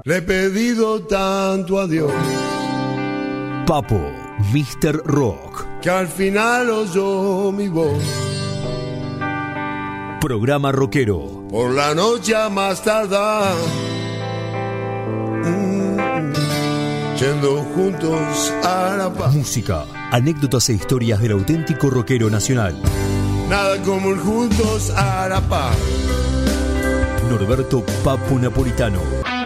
Le he pedido tanto a Dios, Papo, Mr. Rock, que al final oyó mi voz. Programa rockero. Por la noche a más tardar, yendo juntos a la paz. Música, anécdotas e historias del auténtico rockero nacional. Nada como ir juntos a la paz. Norberto Papo Napolitano.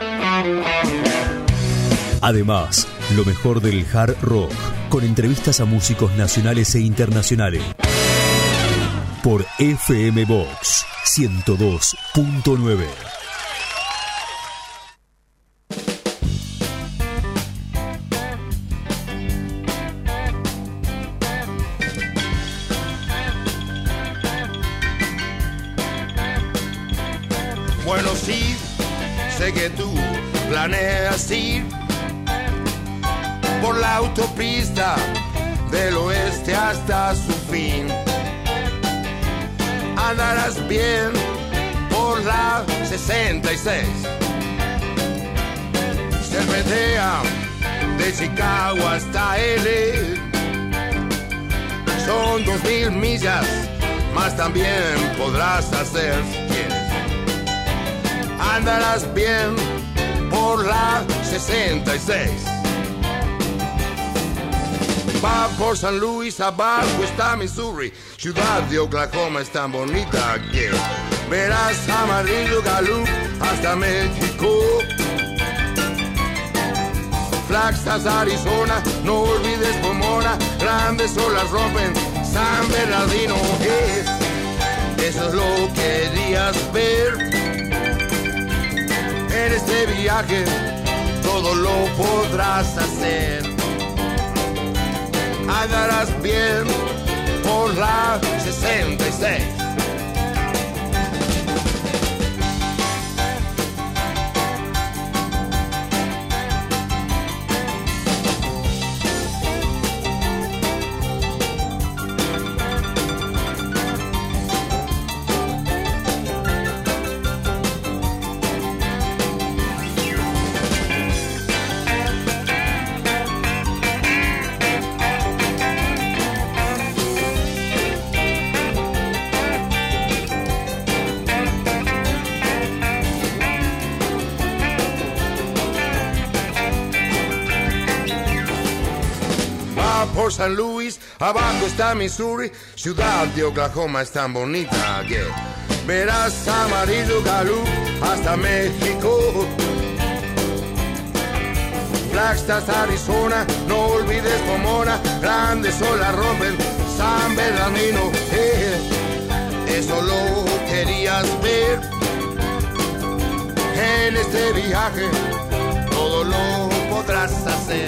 Además, lo mejor del hard rock, con entrevistas a músicos nacionales e internacionales. Por FM Box 102.9. Bueno, sí, sé que tú planeas ir por la autopista del oeste hasta su fin. Andarás bien por la 66. Cervetea de Chicago hasta L. Son 2000 millas, más también podrás hacer si quieres. Andarás bien por la 66. Va por San Luis, abajo está Missouri. Ciudad de Oklahoma es tan bonita que verás Amarillo, Gallup hasta México. Flagstaff, Arizona, no olvides Pomona. Grandes olas rompen San Bernardino. Eso es lo que querías ver. En este viaje todo lo podrás hacer. Andarás bien por la 66. Por San Luis, abajo está Missouri. Ciudad de Oklahoma es tan bonita que verás Amarillo, Gallup hasta México. Flagstaff, Arizona, no olvides Pomona. Grandes olas rompen San Bernardino. Eso lo querías ver. En este viaje todo lo podrás hacer.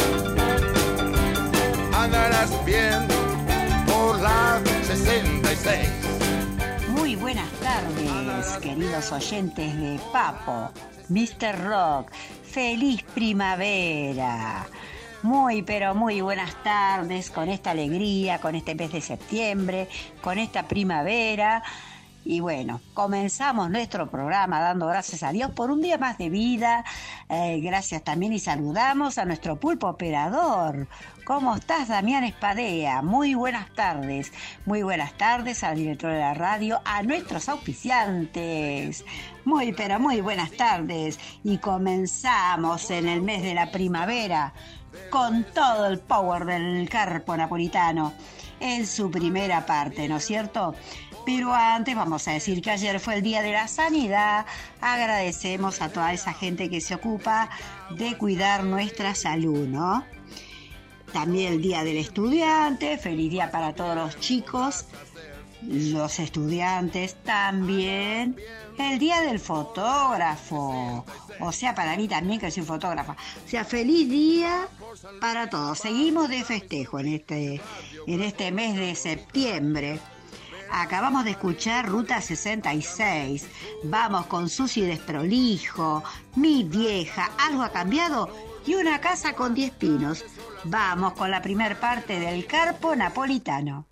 Andarás bien por la 66. Muy buenas tardes, queridos oyentes de Papo, Mr. Rock. ¡Feliz primavera! Muy, pero muy buenas tardes con esta alegría, con este mes de septiembre, con esta primavera. Y bueno, comenzamos nuestro programa dando gracias a Dios por un día más de vida. Gracias también y saludamos a nuestro pulpo operador. ¿Cómo estás, Damián Espadea? Muy buenas tardes. Muy buenas tardes al director de la radio, a nuestros auspiciantes. Muy, pero muy buenas tardes. Y comenzamos en el mes de la primavera con todo el power del Carpo Napolitano en su primera parte, ¿no es cierto? Pero antes vamos a decir que ayer fue el Día de la Sanidad. Agradecemos a toda esa gente que se ocupa de cuidar nuestra salud, ¿no? También el Día del Estudiante. Feliz día para todos los chicos, los estudiantes. También el Día del Fotógrafo. O sea, para mí también, que soy fotógrafa. O sea, feliz día para todos. Seguimos de festejo en este mes de septiembre. Acabamos de escuchar Ruta 66. Vamos con Susi Desprolijo, Mi Vieja, Algo ha cambiado y Una casa con 10 pinos. Vamos con la primer parte del Carpo Napolitano.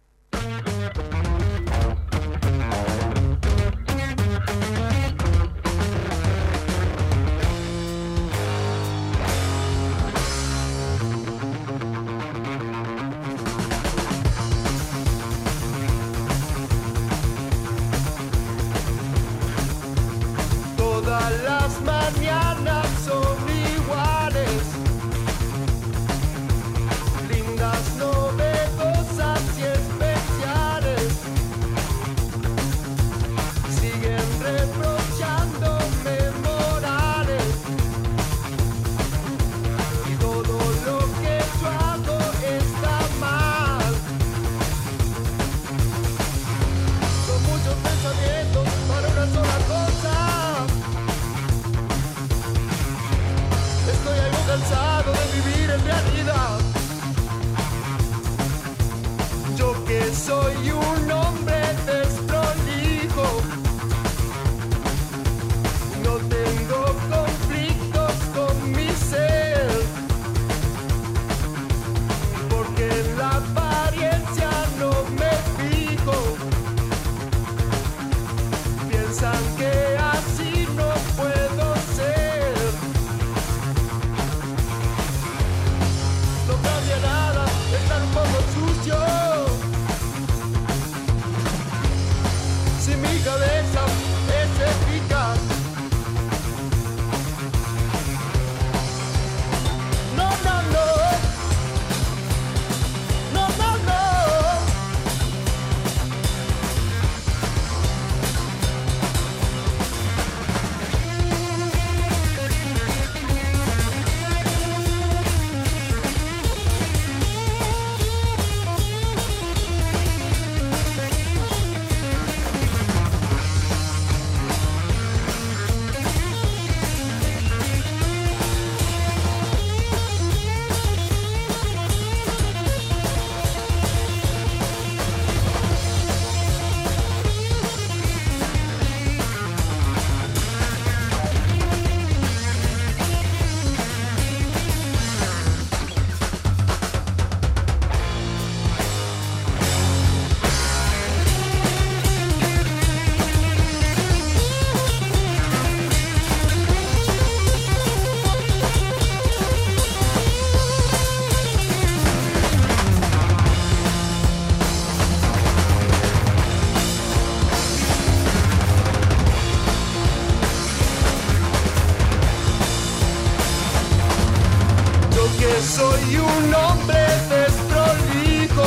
soy un hombre desprolijo,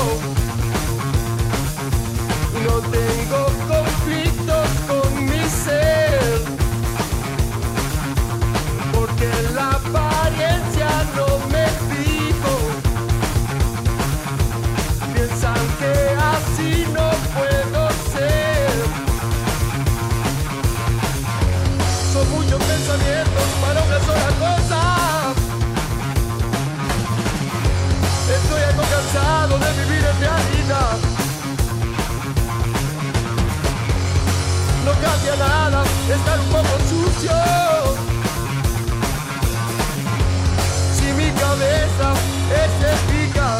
no tengo conflictos con mi ser, porque la apariencia no me fijo. Piensan que así no puedo ser. Son muchos pensamientos para una sola cosa. Estoy algo cansado de vivir en realidad. No cambia nada estar un poco sucio. Si mi cabeza es eficaz.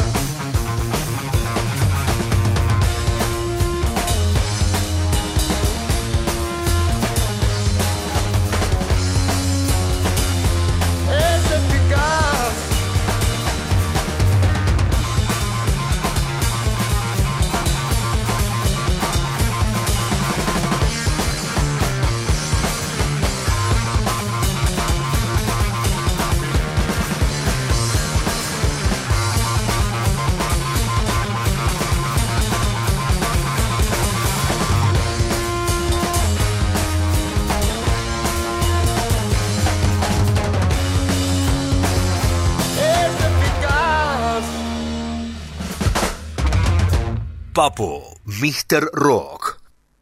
Es eficaz. Papo, Mr. Rock.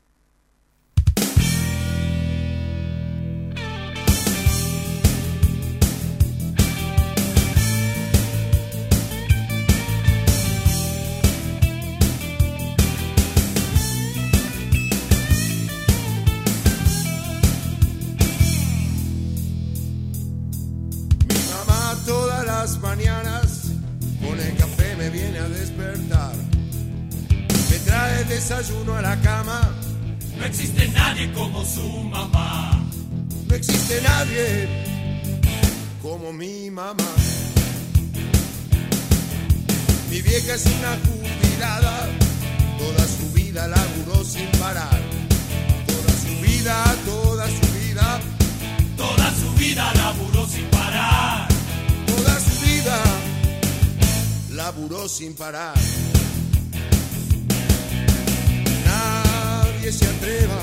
Mi mamá todas las mañanas con el café me viene a despertar. Me trae desayuno a la cama. No existe nadie como su mamá. No existe nadie como mi mamá. Mi vieja es una jubilada. Toda su vida laburó sin parar. Toda su vida, toda su vida. Toda su vida laburó sin parar. Toda su vida laburó sin parar. Nadie se atreva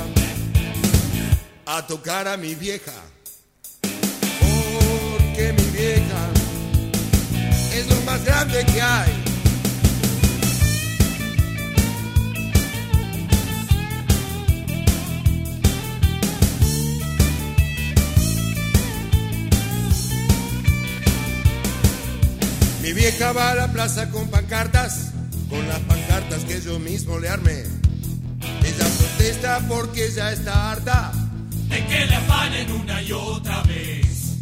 a tocar a mi vieja, porque mi vieja es lo más grande que hay. Mi vieja va a la plaza con pancartas, con las pancartas que yo mismo le armé. Ella protesta porque ya está harta de que le afanen una y otra vez.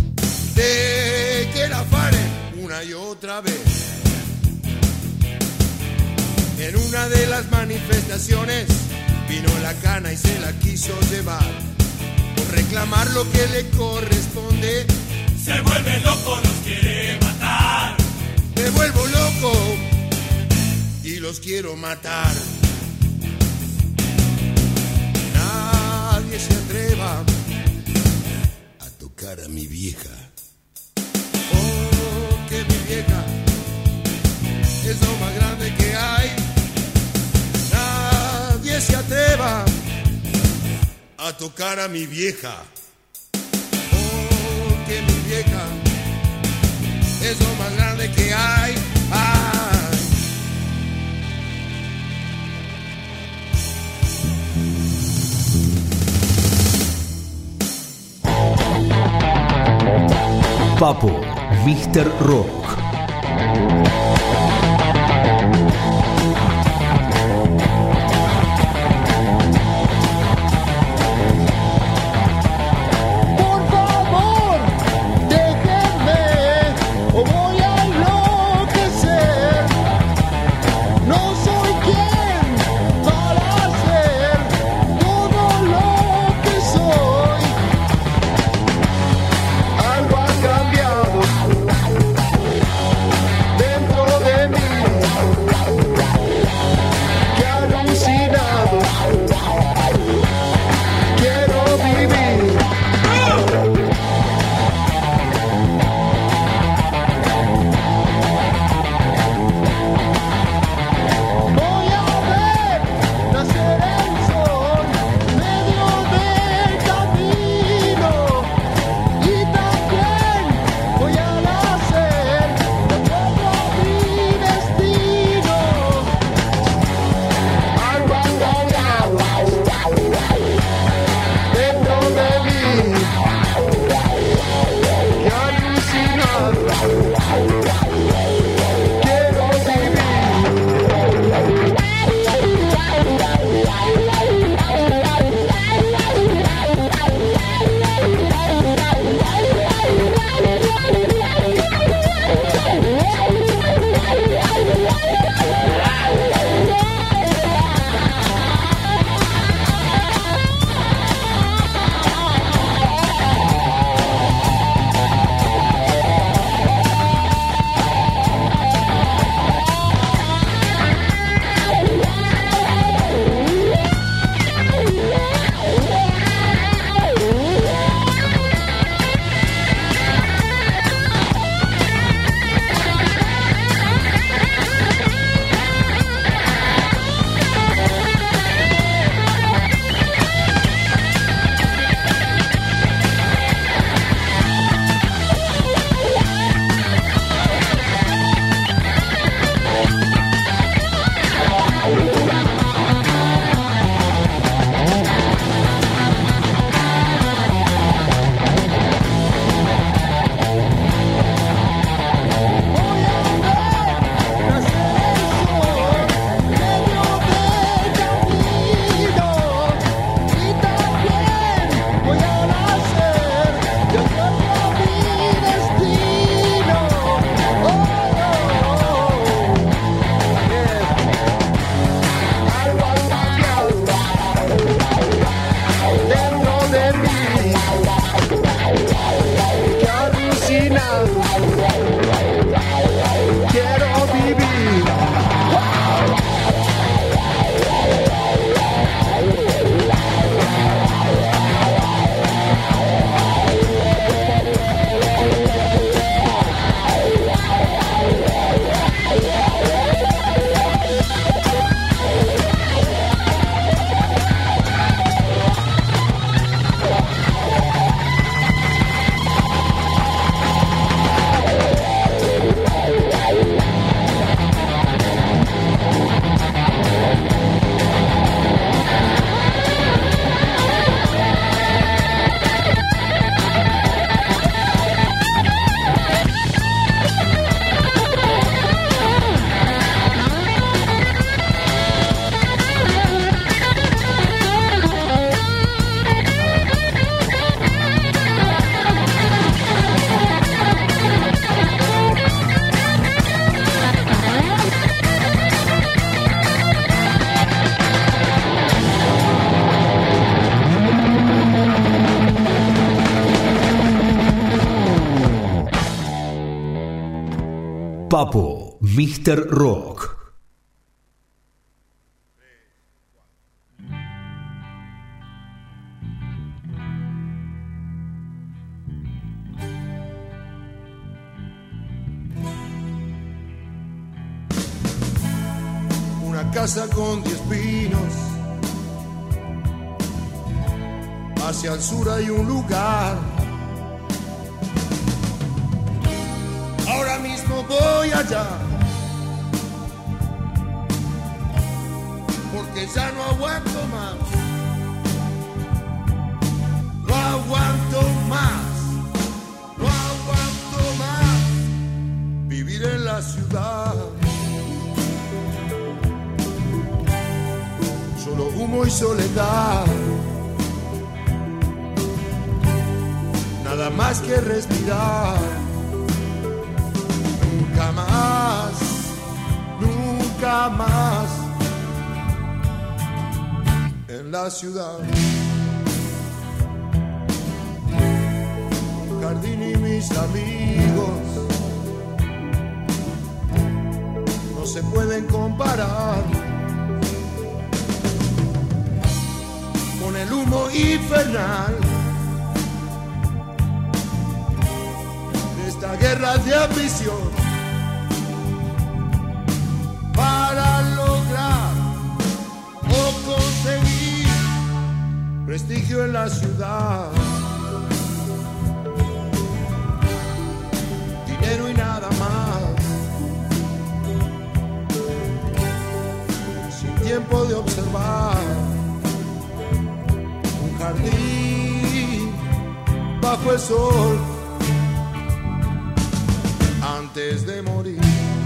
De que la afanen una y otra vez. En una de las manifestaciones vino la cana y se la quiso llevar. Por reclamar lo que le corresponde, se vuelve loco, los quiere matar. Me vuelvo loco y los quiero matar. Nadie se atreva a tocar a mi vieja, porque mi vieja es lo más grande que hay. Nadie se atreva a tocar a mi vieja, porque mi vieja es lo más grande que hay. Ay. Papo, Mr. Rock. Algo ha cambiado dentro de Papo, Mr. Rock. Una casa con 10 pinos, hacia el sur hay un lugar. Ahora mismo voy allá, porque ya no aguanto más. No aguanto más, no aguanto más vivir en la ciudad. Solo humo y soledad, nada más que respirar. Nunca más, nunca más en la ciudad. Un jardín y mis amigos no se pueden comparar con el humo infernal de esta guerra de ambición. Para lograr o conseguir prestigio en la ciudad, dinero y nada más, sin tiempo de observar un jardín bajo el sol antes de morir.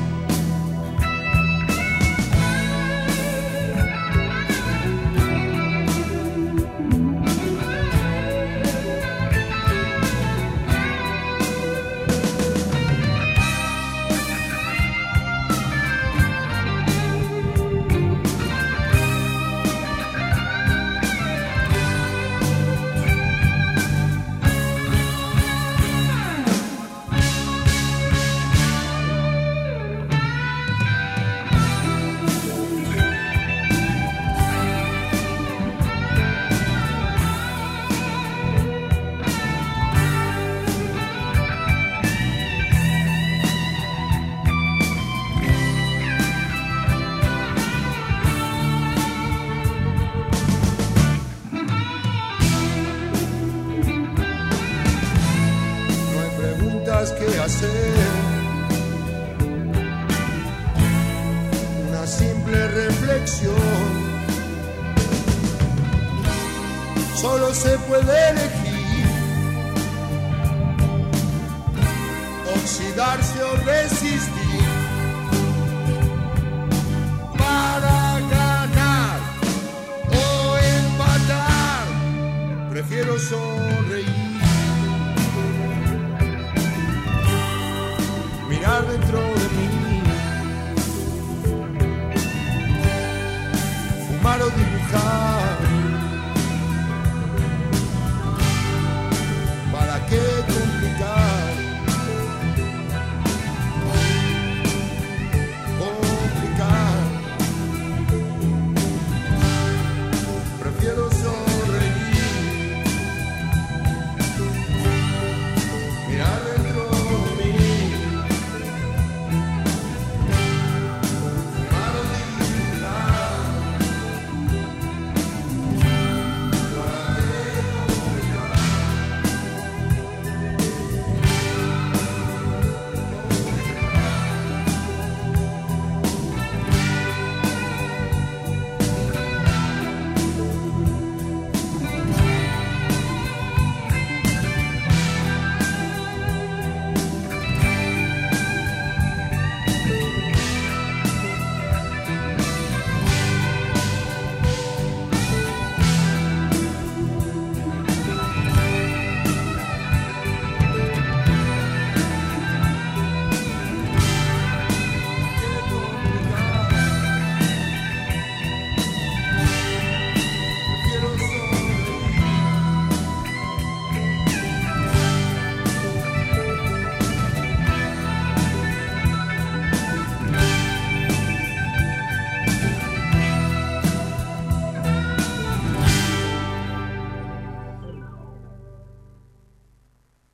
Que hacer una simple reflexión. Solo se puede elegir oxidarse o resistir. Para ganar o empatar, prefiero sonreír. Mirar dentro de mí, fumar o dibujar. ¿Para qué complicar? Complicar. Prefiero sonreír.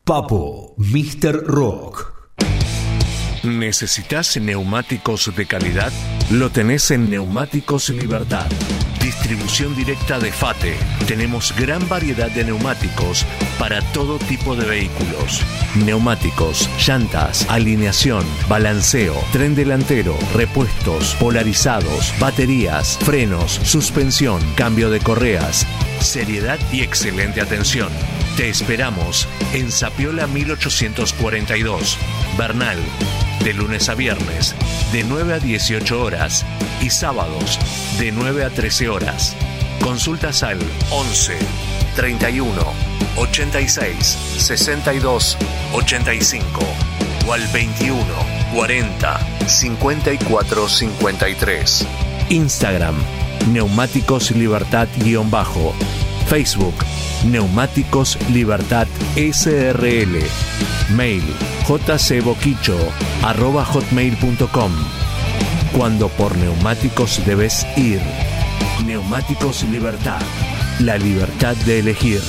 Papo, Mr. Rock. ¿Necesitas neumáticos de calidad? Lo tenés en Neumáticos Libertad. Distribución directa de FATE. Tenemos gran variedad de neumáticos para todo tipo de vehículos. Neumáticos, llantas, alineación, balanceo, tren delantero, repuestos, polarizados, baterías, frenos, suspensión, cambio de correas. Seriedad y excelente atención. Te esperamos en Zapiola 1842, Bernal, de lunes a viernes, de 9 a 18 horas y sábados, de 9 a 13 horas. Consultas al 11 31 86 62 85 o al 21 40 54 53. Instagram, Neumáticos Libertad _, Facebook, Neumáticos Libertad SRL, mail jcboquicho@hotmail.com. Cuando por neumáticos debes ir. Neumáticos Libertad, la libertad de elegir.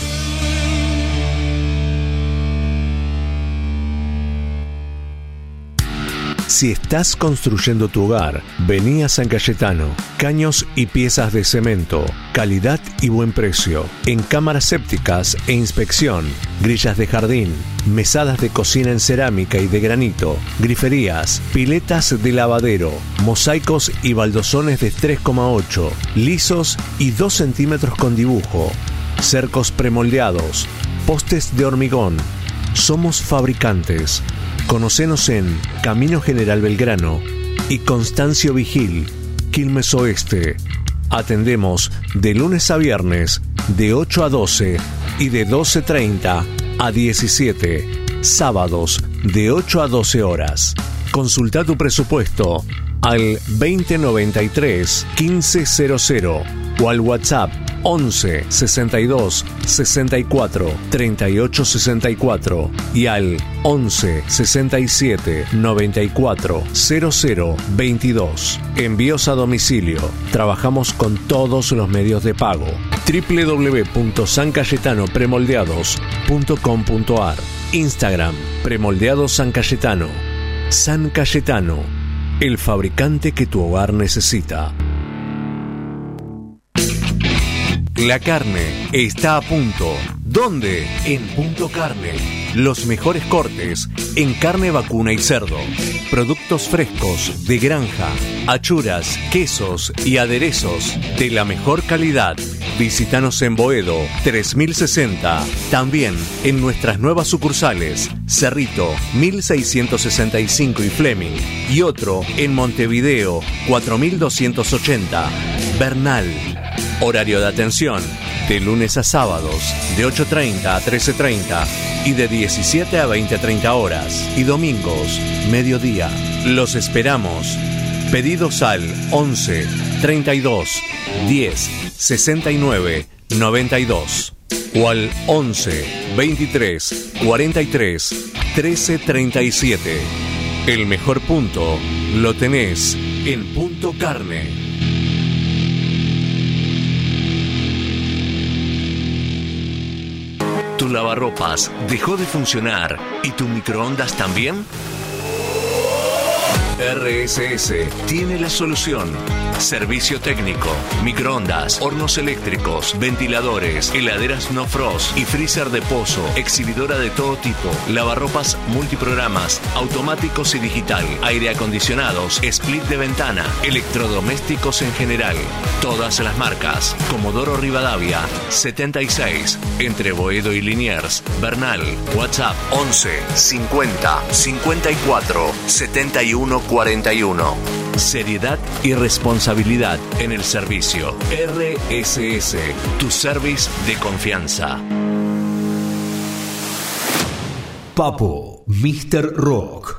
Si estás construyendo tu hogar, vení a San Cayetano. Caños y piezas de cemento, calidad y buen precio. En cámaras sépticas e inspección, grillas de jardín, mesadas de cocina en cerámica y de granito, griferías, piletas de lavadero, mosaicos y baldosones de 3,8, lisos y 2 centímetros con dibujo, cercos premoldeados, postes de hormigón. Somos fabricantes. Conocenos en Camino General Belgrano y Constancio Vigil, Quilmes Oeste. Atendemos de lunes a viernes de 8 a 12 y de 12:30 a 17. Sábados de 8 a 12 horas. Consulta tu presupuesto al 2093 1500 o al WhatsApp 11 62 64 38 64 y al 11 67 94 00 22. Envíos a domicilio. Trabajamos con todos los medios de pago. www.sancayetanopremoldeados.com.ar. Instagram, Premoldeados San Cayetano. San Cayetano, el fabricante que tu hogar necesita. La carne está a punto. ¿Dónde? En Punto Carne. Los mejores cortes en carne vacuna y cerdo. Productos frescos de granja, achuras, quesos y aderezos de la mejor calidad. Visítanos en Boedo 3060. También en nuestras nuevas sucursales, Cerrito 1665 y Fleming. Y otro en Montevideo 4280. Bernal. Horario de atención, de lunes a sábados, de 8:30 a 13:30 y de 17 a 20:30 horas. Y domingos, mediodía. Los esperamos. Pedidos al 11 32 10 69 92 o al 11 23 43 13 37. El mejor punto lo tenés en Punto Carne. ¿Tu lavarropas dejó de funcionar y tu microondas también? RSS tiene la solución. Servicio técnico, microondas, hornos eléctricos, ventiladores, heladeras no frost y freezer de pozo, exhibidora de todo tipo, lavarropas multiprogramas, automáticos y digital, aire acondicionados, split de ventana, electrodomésticos en general. Todas las marcas. Comodoro Rivadavia, 76, entre Boedo y Liniers, Bernal. WhatsApp 11 50 54 71 41. Seriedad y responsabilidad en el servicio. RSS, tu service de confianza. Papo, Mr. Rock.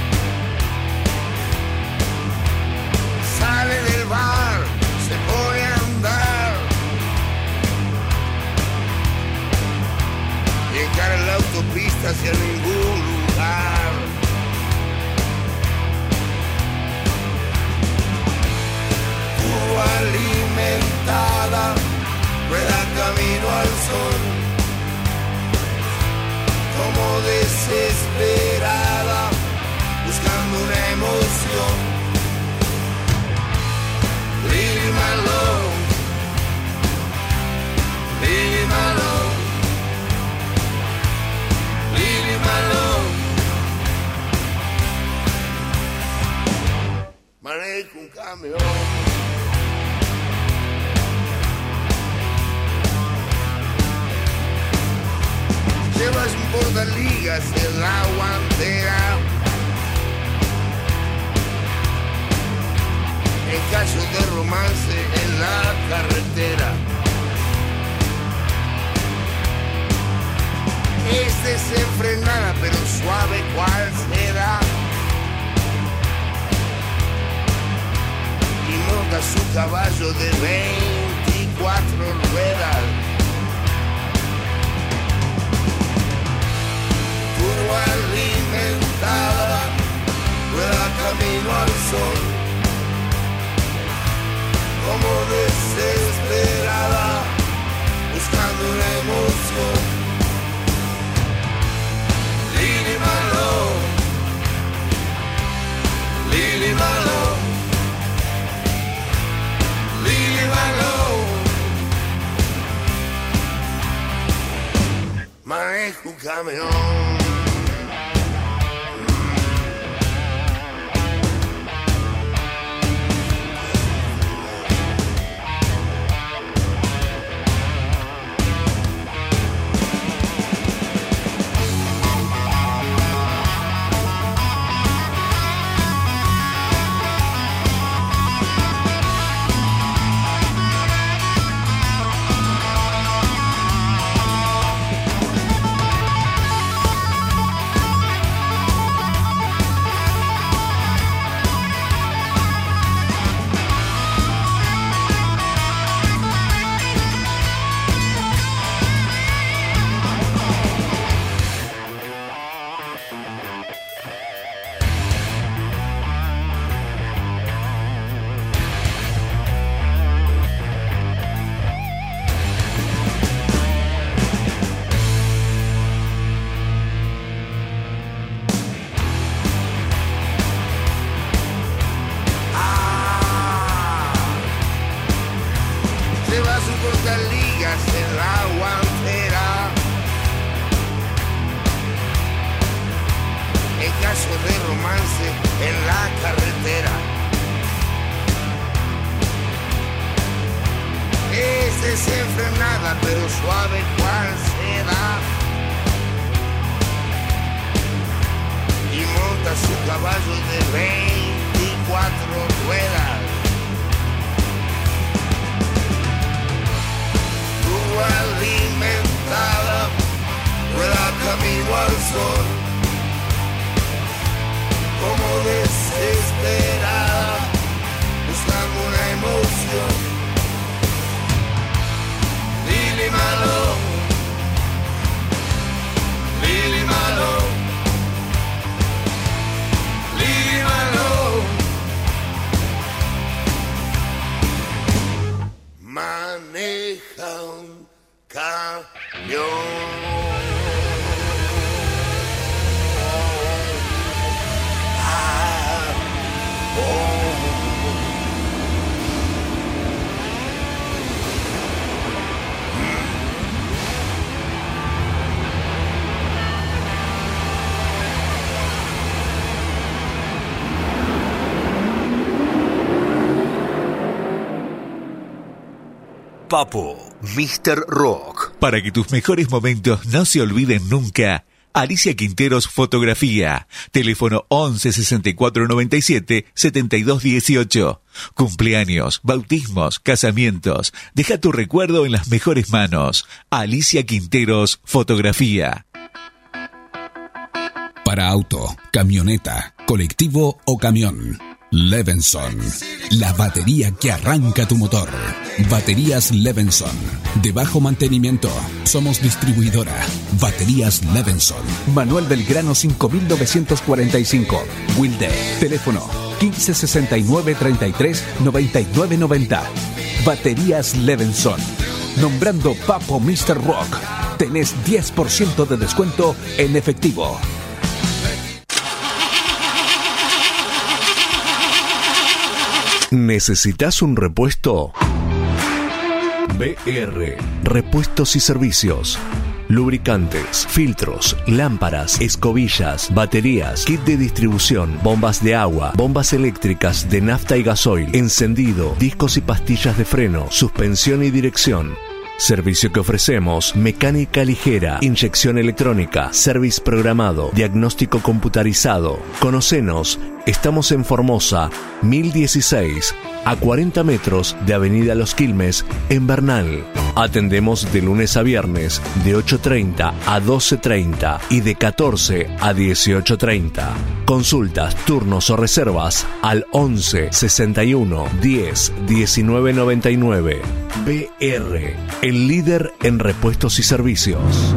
Sale del bar, se pone a rueda camino al sol, como desesperada, buscando una emoción. Leave my love, leave my love, leave my love. Manejo un camión. Llevas un portaligas en la guantera. En caso de romance en la carretera. Es desenfrenada pero suave cual será. Y monta su caballo de 24 ruedas. Alimentada, rueda camino al sol, como desesperada, buscando una emoción. Lili Malo, Lili Malo, Lili Malo. Manejo un camión. Desenfrenada pero suave cual seda, y monta su caballo de 24 ruedas. Tu alimentada, rueda camino al sol, como desesperada, buscando una emoción. Lili Malo, Lili Malo, Lili Malo. Maneja un camión. Papo, Mr. Rock. Para que tus mejores momentos no se olviden nunca, Alicia Quinteros Fotografía. Teléfono 11 64 97 72 18. Cumpleaños, bautismos, casamientos. Deja tu recuerdo en las mejores manos. Alicia Quinteros Fotografía. Para auto, camioneta, colectivo o camión. Levenson, la batería que arranca tu motor. Baterías Levenson, de bajo mantenimiento. Somos distribuidora. Baterías Levenson. Manuel Belgrano 5945, Wilde. Teléfono 1569 33 99 90. Baterías Levenson. Nombrando Papo Mr. Rock, tenés 10% de descuento en efectivo. ¿Necesitas un repuesto? BR, repuestos y servicios. Lubricantes, filtros, lámparas, escobillas, baterías, kit de distribución, bombas de agua, bombas eléctricas de nafta y gasoil, encendido, discos y pastillas de freno, suspensión y dirección. Servicio que ofrecemos: mecánica ligera, inyección electrónica, service programado, diagnóstico computarizado. Conocenos, estamos en Formosa, 1016, a 40 metros de Avenida Los Quilmes, en Bernal. Atendemos de lunes a viernes, de 8:30 a 12:30 y de 14 a 18:30. Consultas, turnos o reservas al 11 61 10 19 99. BR, el líder en repuestos y servicios.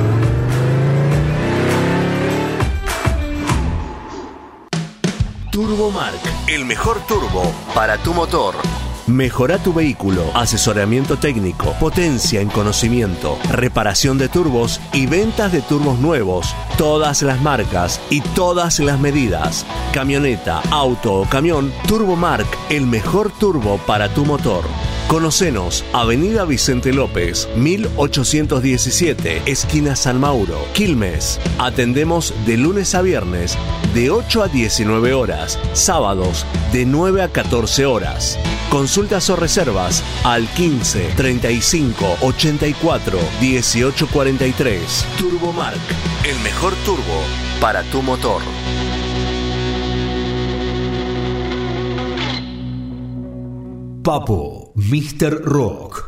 Turbomark, el mejor turbo para tu motor. Mejora tu vehículo, asesoramiento técnico, potencia en conocimiento, reparación de turbos y ventas de turbos nuevos, todas las marcas y todas las medidas. Camioneta, auto o camión, Turbomark, el mejor turbo para tu motor. Conocenos, Avenida Vicente López, 1817, esquina San Mauro, Quilmes. Atendemos de lunes a viernes, de 8 a 19 horas, sábados, de 9 a 14 horas. Consultas o reservas al 15 35 84 18 43. Turbomark, el mejor turbo para tu motor. Papo Mr. Rock.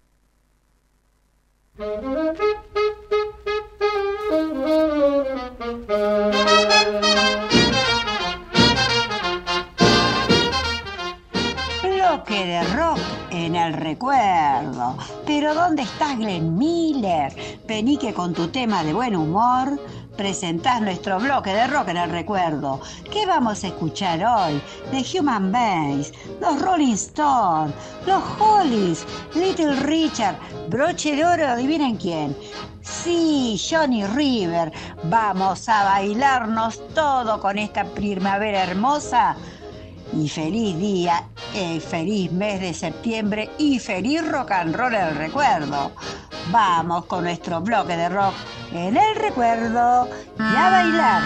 Bloque de rock en el recuerdo. Pero ¿dónde estás, Glenn Miller? Vení que con tu tema de buen humor presentás nuestro bloque de rock en el recuerdo. ¿Qué vamos a escuchar hoy? The Human Bass, los Rolling Stones, los Hollies, Little Richard, broche de oro, adivinen quién. Sí, Johnny River. Vamos a bailarnos todo con esta primavera hermosa. Y feliz día, feliz mes de septiembre y feliz rock and roll en el recuerdo. Vamos con nuestro bloque de rock en el recuerdo y a bailar.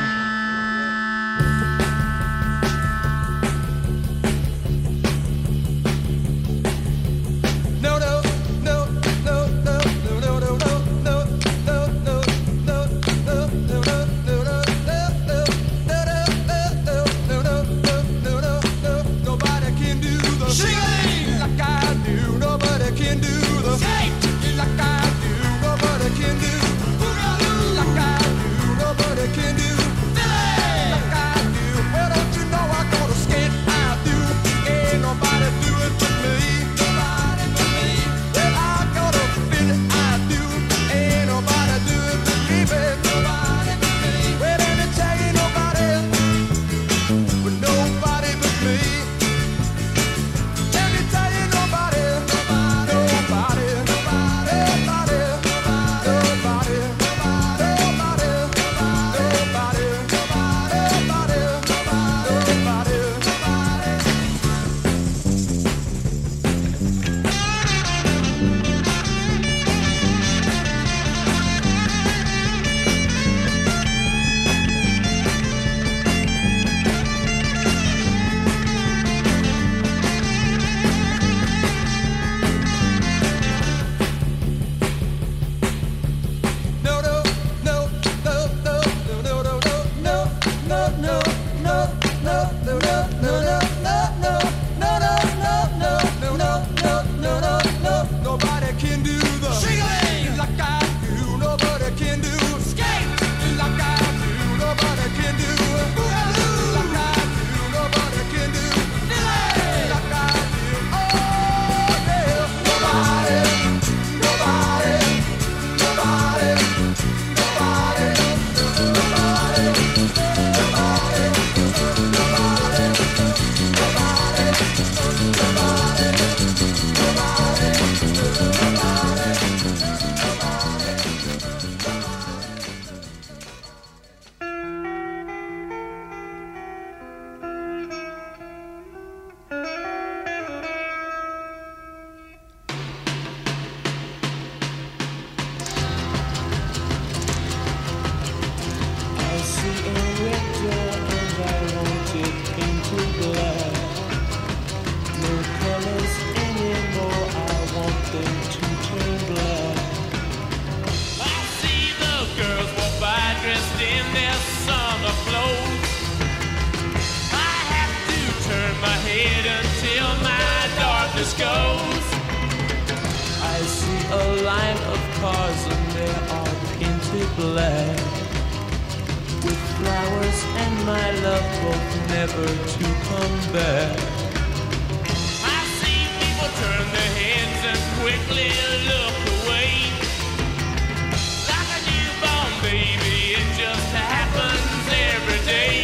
Can do a line of cars and they are painted black, with flowers and my love both never to come back. I see people turn their heads and quickly look away, like a newborn baby, it just happens every day.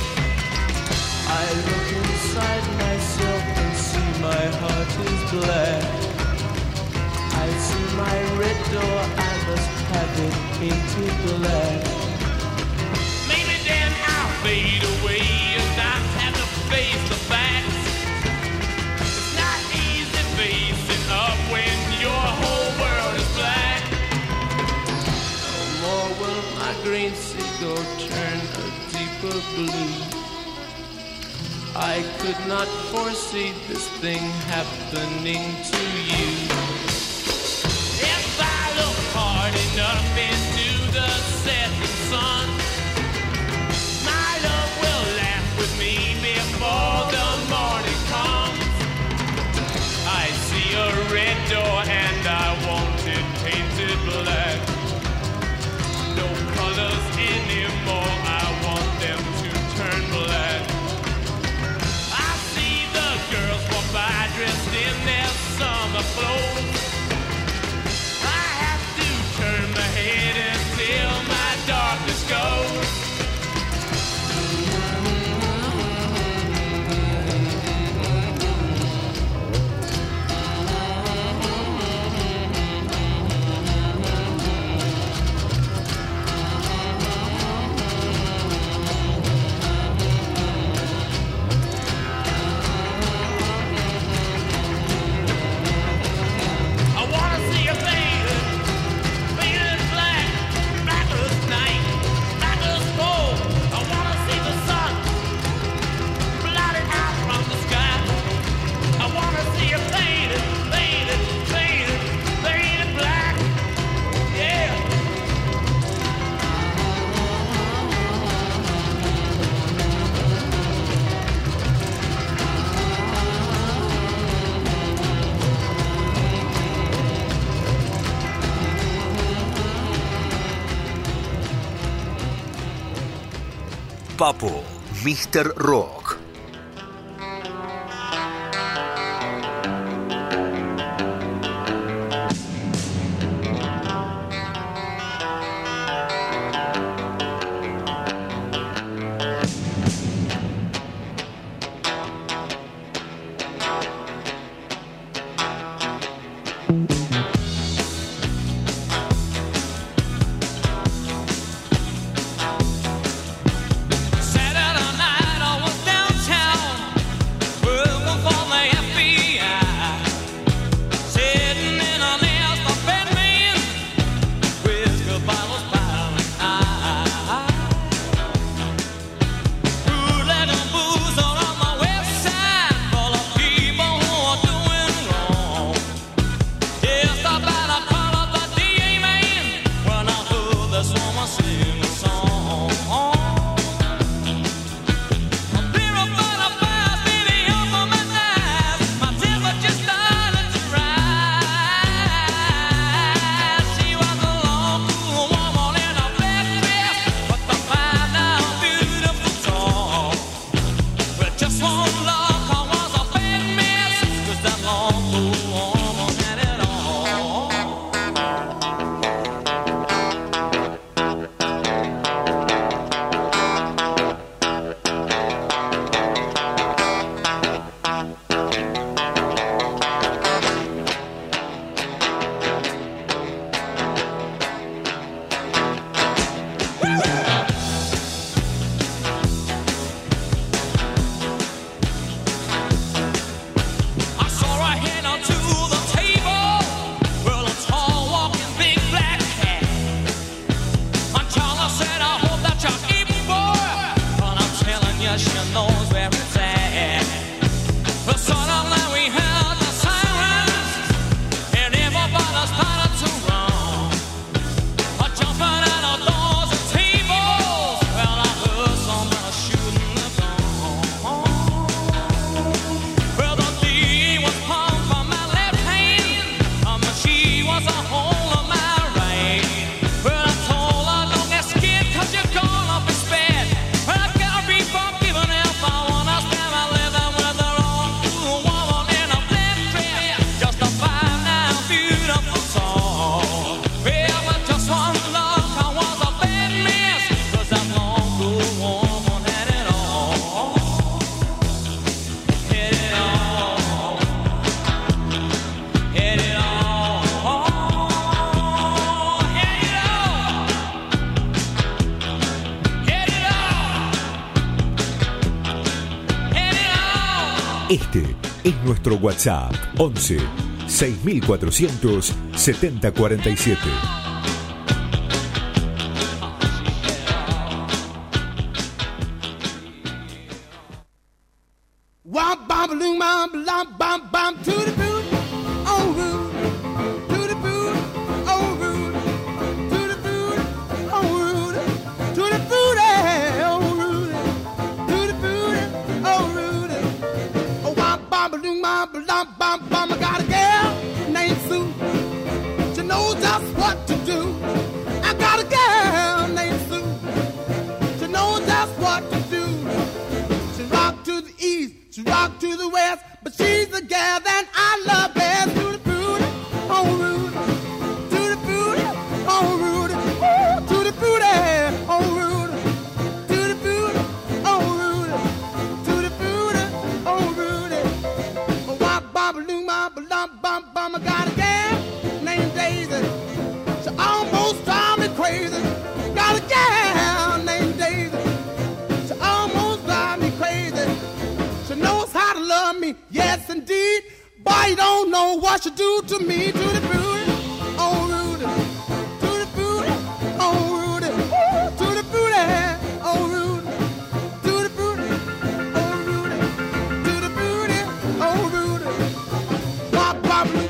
I look inside myself and see my heart is black. I see my red door, I must have it painted black. Maybe then I'll fade away and not have to face the facts. It's not easy facing up when your whole world is black. No more will my green seagull turn a deeper blue. I could not foresee this thing happening to you. If I look hard enough into the setting sun, my love will laugh with me before the morning comes. I see a red door and I want it painted black. No colors anymore, I want them to turn black. Girls walk by dressed in their summer clothes. I have to turn my head until my darkness goes. Papo, Mr. Rock. Saturday night I was down Este es nuestro WhatsApp 11 6400 7047. Wop bop loom bop lop bop bop to the boot, oh root, to the boot, oh root, to the boot, oh root, to the boot, oh root, to the boot, oh root. Oh wop bop loom bop lop bop bop. I got a girl named Sue. She knows just what to do. I got a girl named Sue. She knows just what to do. She rock to the east. She rock to the west, but she's the gal that I love best. To the booty, oh Rudy, to the booty, oh Rudy, to the booty, oh Rudy, to the booty, oh Rudy, to the booty, oh Rudy. Oh wop bop loom bop lop bop bop. I got a gal named Daisy. She almost drive me crazy. Got a gal named Daisy. She almost drive me crazy. She knows how to love me, yes indeed. Boy, you don't know what she do to me. To the booty, oh Rudy, to the booty, oh Rudy, to the booty, oh Rudy, to the booty, oh Rudy, to the booty, oh Rudy. Wop wop wop.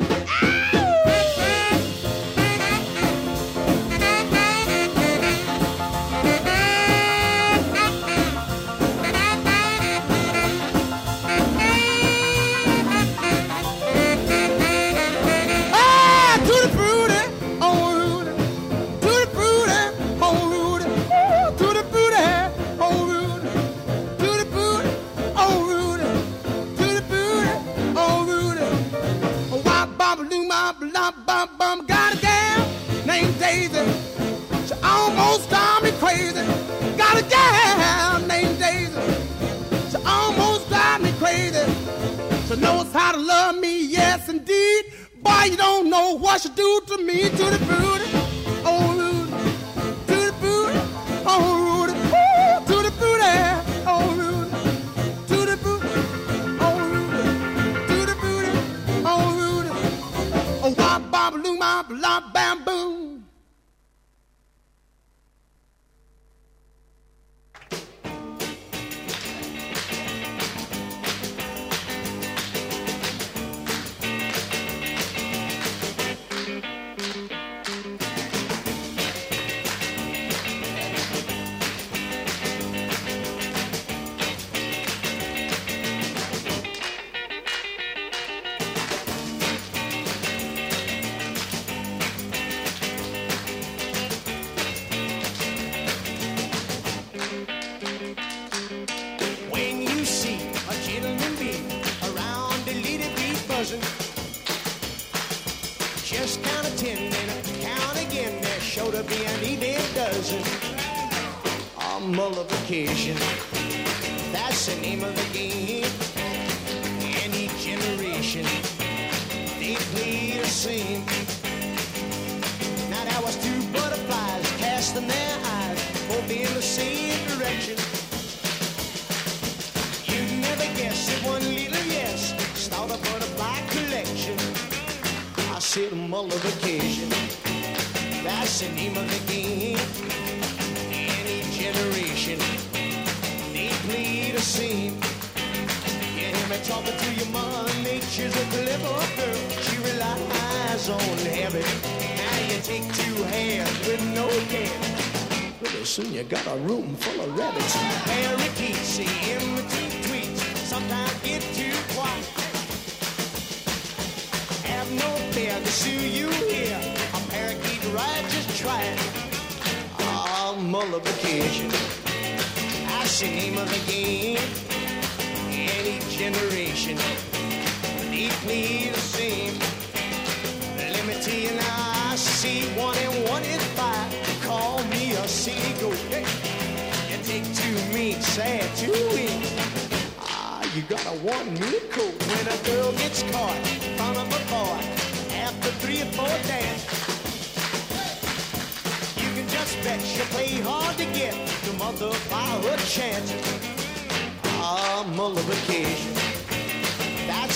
Got a gal named Daisy. She almost drive me crazy. Got a gal named Daisy. She almost drive me crazy. She knows how to love me, yes indeed. Boy, you don't know what she do to me. To the booty, oh Rudy, to the booty, oh Rudy, to the booty, oh Rudy, to the booty, oh Rudy, to the booty, oh Rudy. Oh wop bop loom bop lop bam boom. Just count to 10 and count again. There sure to be an even dozen. A multiplication, that's the name of the game. And each generation, they play the same. Now there was two butterflies casting their eyes, both in the same direction. You'd never guess that one little yes start a butterfly collection. I said multiplication, that's the name of the game. Any generation, they play the same. You hear me talking to your mom, nature's a clever girl. She relies on habit. Now you take two hands with no can. Pretty soon you got a room full of rabbits. Parakeets, see in between tweets, sometimes get too quiet. Have no fear to sue you here. A parakeet ride, just try it. Ah, multiplication, that's the name of the game. Any generation, they play the same. Let me tell you now, I see 1 and 1 is 5. Call me a city goat. Hey, you take two mean, sad, 2 weeks. You got a 1 minute coat. When a girl gets caught in front of a boy after 3 or 4 dance, you can just bet she'll play hard to get to multiply her chances. Ah, multiplication,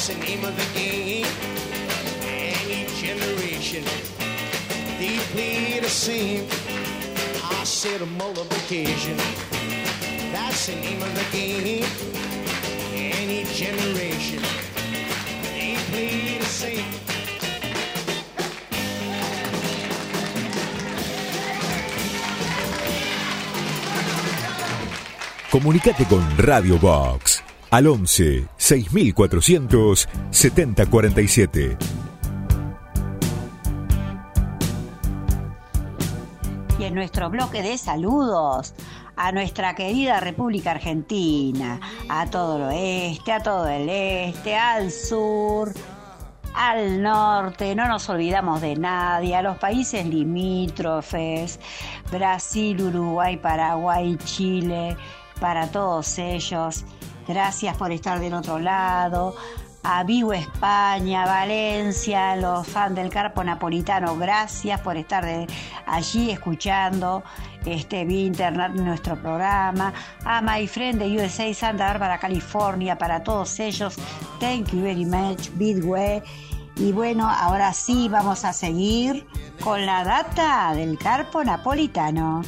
the name of the game. Any generation, they play the same. I said a multiplication. That's the name of the game. Any generation, they play the same. Comunicate con Radio Box al 11 6400 7047. Y en nuestro bloque de saludos a nuestra querida República Argentina, a todo el oeste, a todo el este, al sur, al norte, no nos olvidamos de nadie, a los países limítrofes, Brasil, Uruguay, Paraguay, Chile, para todos ellos, gracias por estar del otro lado. A Vigo, España, Valencia, los fans del Carpo Napolitano, gracias por estar allí escuchando vía internet nuestro programa. A My Friend de USA, Santa Bárbara, California, para todos ellos, thank you very much, Bidway. Y bueno, ahora sí vamos a seguir con la data del Carpo Napolitano.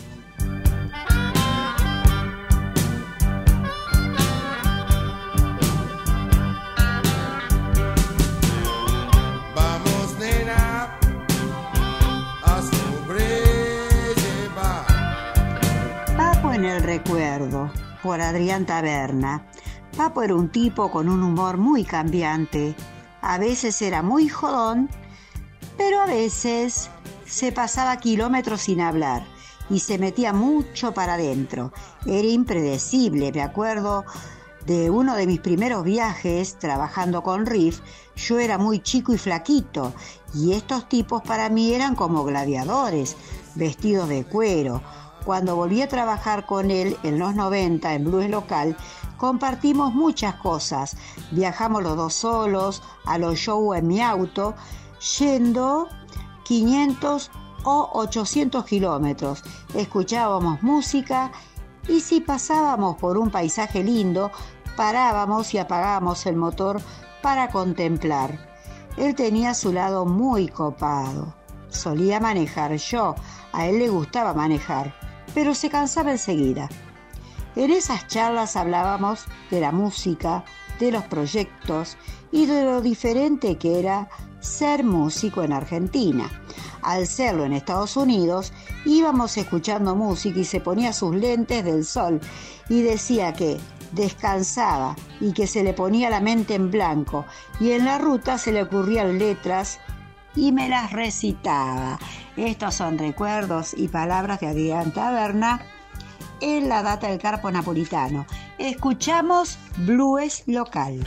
En el recuerdo, por Adrián Taberna. Papo era un tipo con un humor muy cambiante. A veces era muy jodón, pero a veces se pasaba kilómetros sin hablar y se metía mucho para adentro. Era impredecible. Me acuerdo de uno de mis primeros viajes trabajando con Riff. Yo era muy chico y flaquito y estos tipos para mí eran como gladiadores, vestidos de cuero. Cuando volví a trabajar con él en los 90 en Blues Local, compartimos muchas cosas. Viajamos los dos solos a los shows en mi auto, yendo 500 o 800 kilómetros. Escuchábamos música y si pasábamos por un paisaje lindo, parábamos y apagábamos el motor para contemplar. Él tenía su lado muy copado. Solía manejar yo, a él le gustaba manejar, pero se cansaba enseguida. En esas charlas hablábamos de la música, de los proyectos y de lo diferente que era ser músico en Argentina. Al serlo en Estados Unidos, íbamos escuchando música y se ponía sus lentes del sol y decía que descansaba y que se le ponía la mente en blanco y en la ruta se le ocurrían letras y me las recitaba. Estos son recuerdos y palabras de Adrián Taberna en la data del Carpo Napolitano. Escuchamos Blues Local.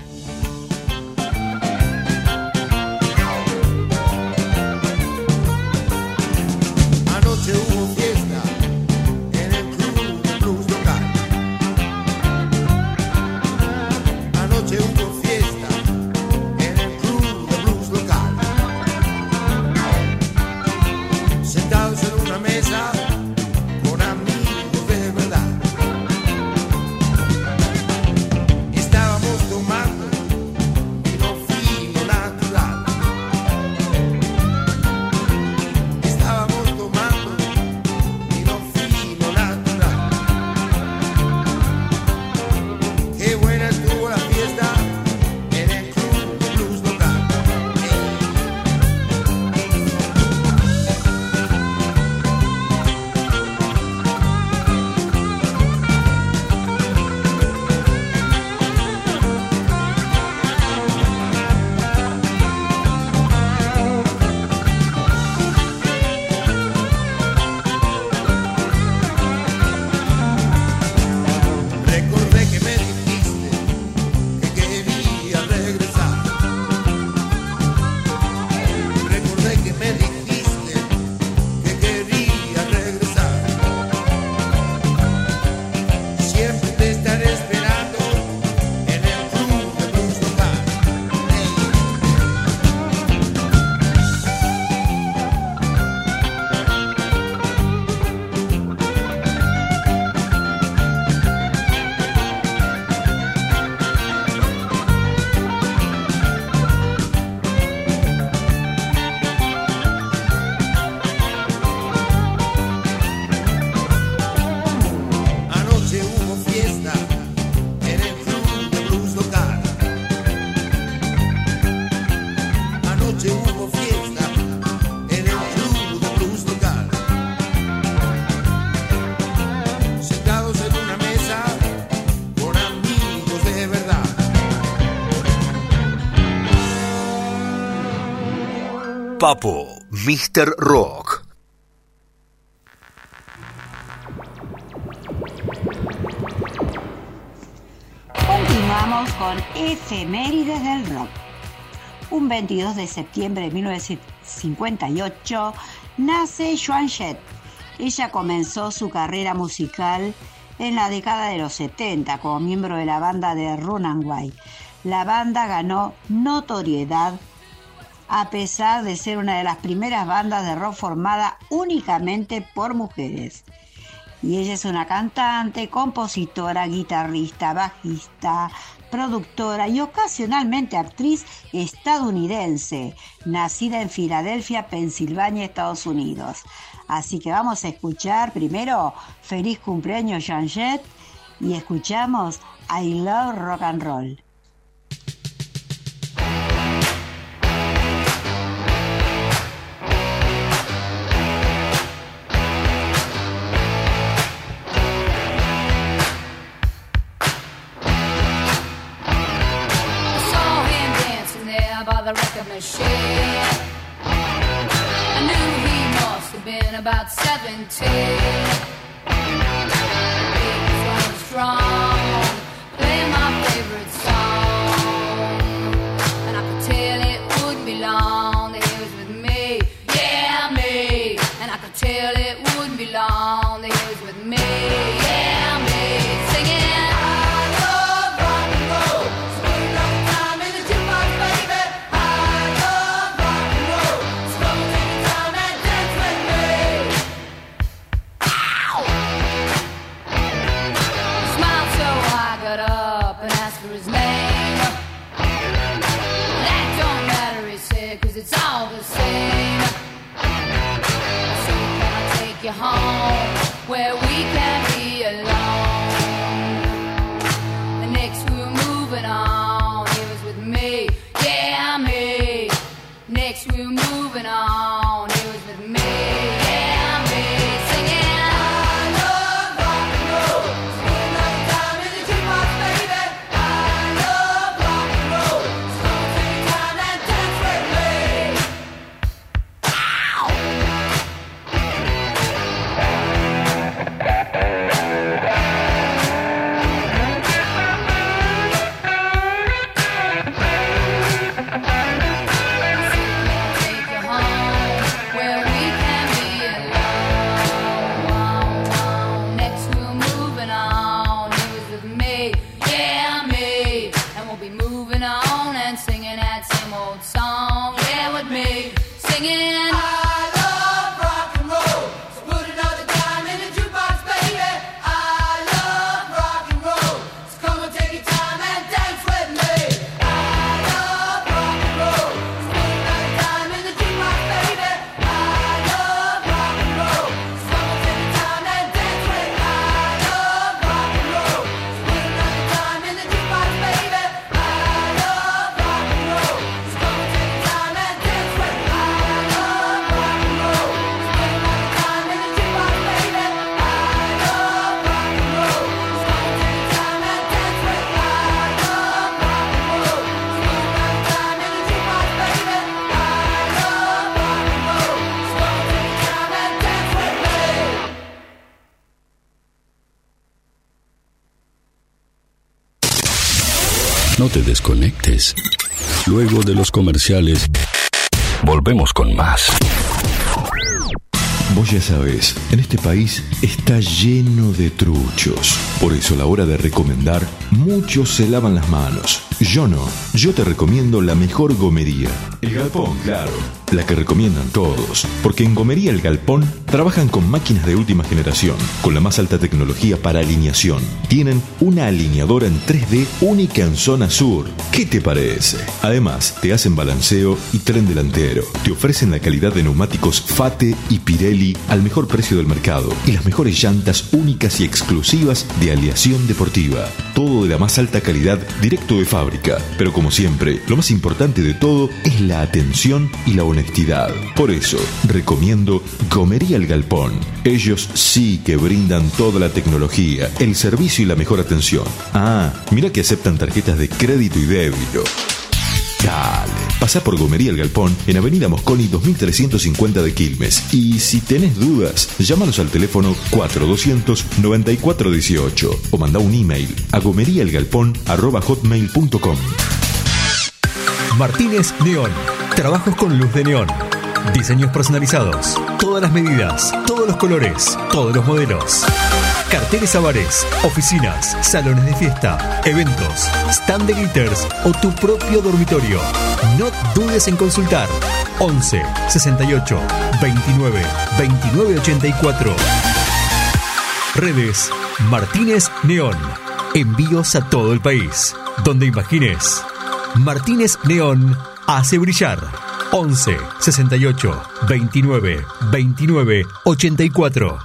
Anoche hubo fiesta en el club de Blues Local. Anoche hubo fiesta en el club de Blues Local. Sentados en una mesa con amigos de verdad. Estábamos tomando Papo, Mr. Rock. Continuamos con efemérides del rock. Un 22 de septiembre de 1958 nace Joan Jett. Ella comenzó su carrera musical en la década de los 70 como miembro de la banda de Runaway. La banda ganó notoriedad a pesar de ser una de las primeras bandas de rock formada únicamente por mujeres. Y ella es una cantante, compositora, guitarrista, bajista, productora y ocasionalmente actriz estadounidense, nacida en Filadelfia, Pensilvania, Estados Unidos. Así que vamos a escuchar primero Feliz cumpleaños Joan Jett y escuchamos I Love Rock and Roll. By the record machine, I knew he must have been about 17. He was strong, playing my favorite song, and I could tell it wouldn't be long that he was with me, yeah me. And I could tell it wouldn't be long that he was with me, yeah me. Singing. It's all the same. So can I take you home where we can be alone? And next we were moving on. He was with me, yeah me. Next we were moving on. He was with me, yeah me. Singing. No te desconectes. Luego de los comerciales, volvemos con más. Vos ya sabés, en este país está lleno de truchos. Por eso a la hora de recomendar, muchos se lavan las manos. Yo no. Yo te recomiendo la mejor gomería. El Galpón, claro. La que recomiendan todos. Porque en Gomería El Galpón trabajan con máquinas de última generación, con la más alta tecnología para alineación. Tienen una alineadora en 3D única en zona sur. ¿Qué te parece? Además, te hacen balanceo y tren delantero. Te ofrecen la calidad de neumáticos Fate y Pirelli al mejor precio del mercado y las mejores llantas únicas y exclusivas de aleación deportiva. Todo de la más alta calidad, directo de fábrica. Pero como siempre, lo más importante de todo es la atención y la honestidad. Por eso, recomiendo Gomería El Galpón. Ellos sí que brindan toda la tecnología, el servicio y la mejor atención. Ah, mira que aceptan tarjetas de crédito y débito. Dale, pasá por Gomería El Galpón en Avenida Mosconi 2350 de Quilmes. Y si tenés dudas, llámanos al teléfono 4200-9418 o mandá un email a gomeriaelgalpón@hotmail.com. Martínez Neón. Trabajos con luz de neón. Diseños personalizados. Todas las medidas, todos los colores, todos los modelos. Carteles a bares, oficinas, salones de fiesta, eventos, stand de glitters o tu propio dormitorio. No dudes en consultar. 11 68 29 29 84. Redes Martínez Neón. Envíos a todo el país. Donde imagines. Martínez Neón hace brillar. 11 68 29 29 84.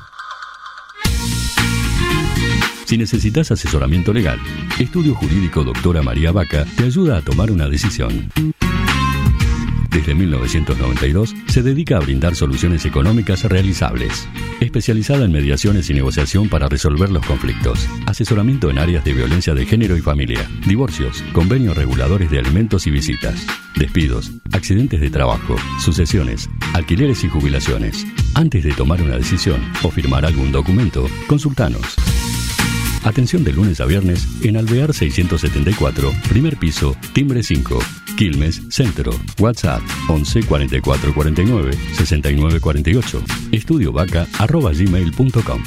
Si necesitas asesoramiento legal, Estudio Jurídico Doctora María Vaca te ayuda a tomar una decisión. Desde 1992 se dedica a brindar soluciones económicas realizables. Especializada en mediaciones y negociación para resolver los conflictos. Asesoramiento en áreas de violencia de género y familia. Divorcios, convenios reguladores de alimentos y visitas. Despidos, accidentes de trabajo, sucesiones, alquileres y jubilaciones. Antes de tomar una decisión o firmar algún documento, consultanos. Atención de lunes a viernes en Alvear 674, primer piso, timbre 5, Quilmes, Centro. WhatsApp 11 44 49 69 48. estudiovaca@gmail.com.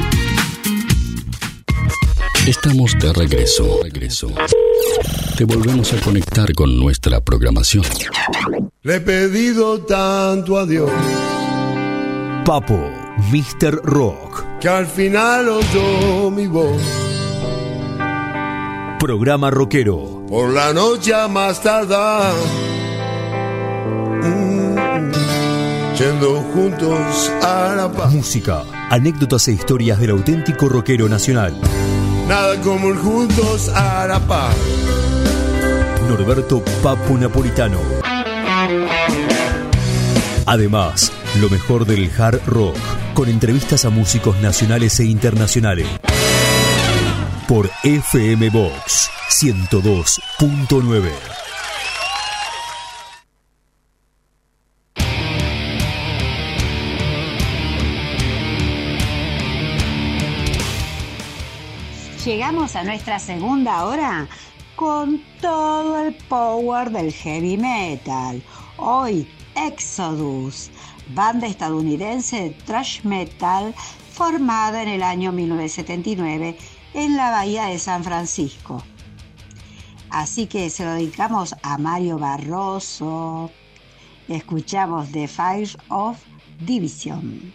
Estamos de regreso. Te volvemos a conectar con nuestra programación. Le he pedido tanto a Dios, Papo, Mr. Rock. que al final oyó mi voz. Programa rockero. Por la noche a más tardar, yendo juntos a la paz. Música, anécdotas e historias del auténtico rockero nacional. Nada como el juntos a la paz. Norberto Papo Napolitano. Además, lo mejor del hard rock, con entrevistas a músicos nacionales e internacionales. Por FM Box 102.9. Llegamos a nuestra segunda hora con todo el power del heavy metal. Hoy, Exodus, banda estadounidense de thrash metal formada en el año 1979 en la bahía de San Francisco. Así que se lo dedicamos a Mario Barroso. Escuchamos The Fire of Division.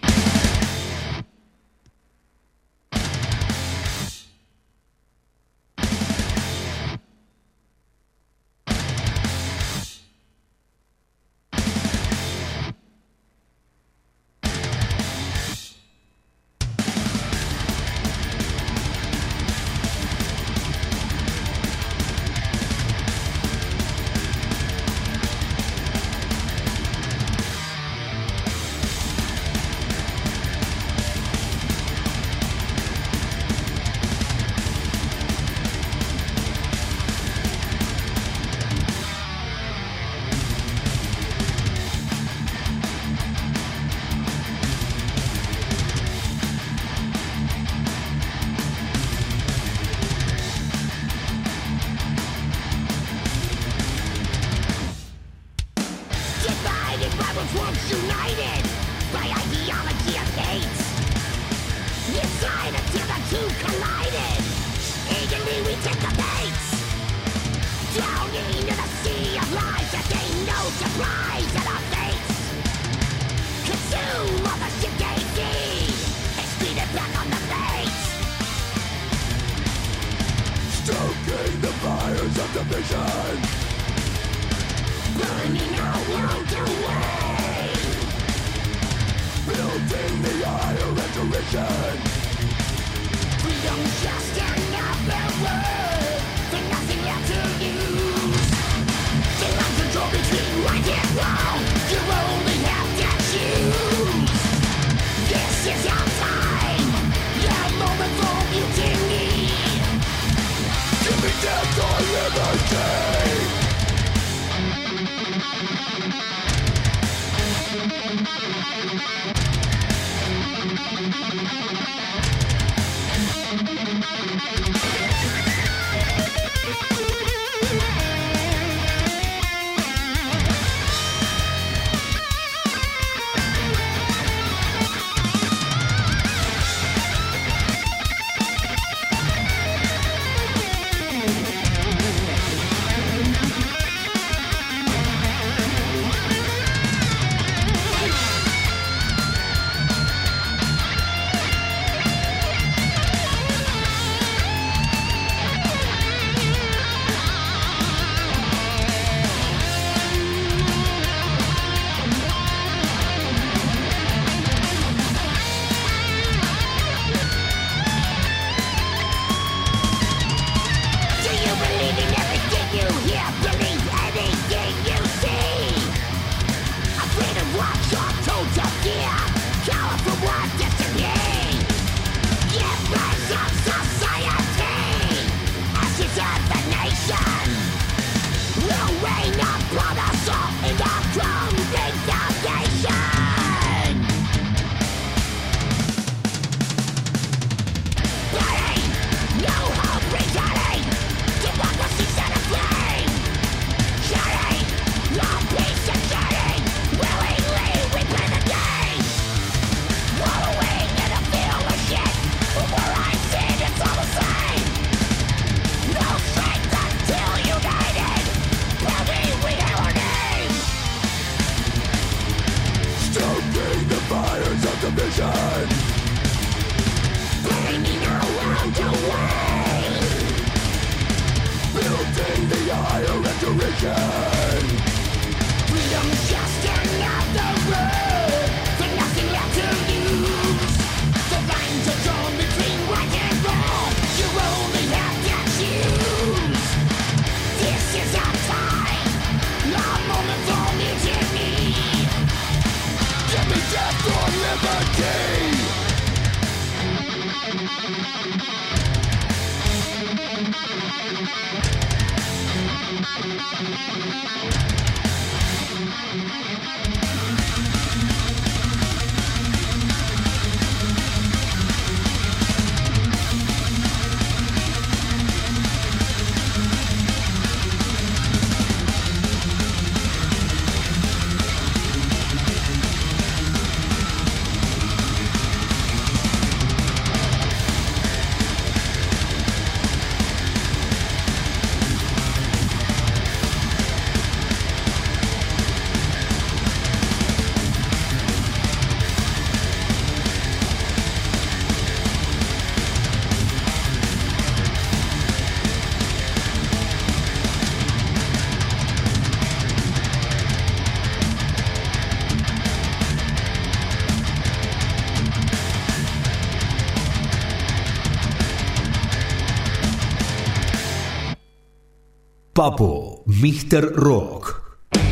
Papo, Mr. Rock.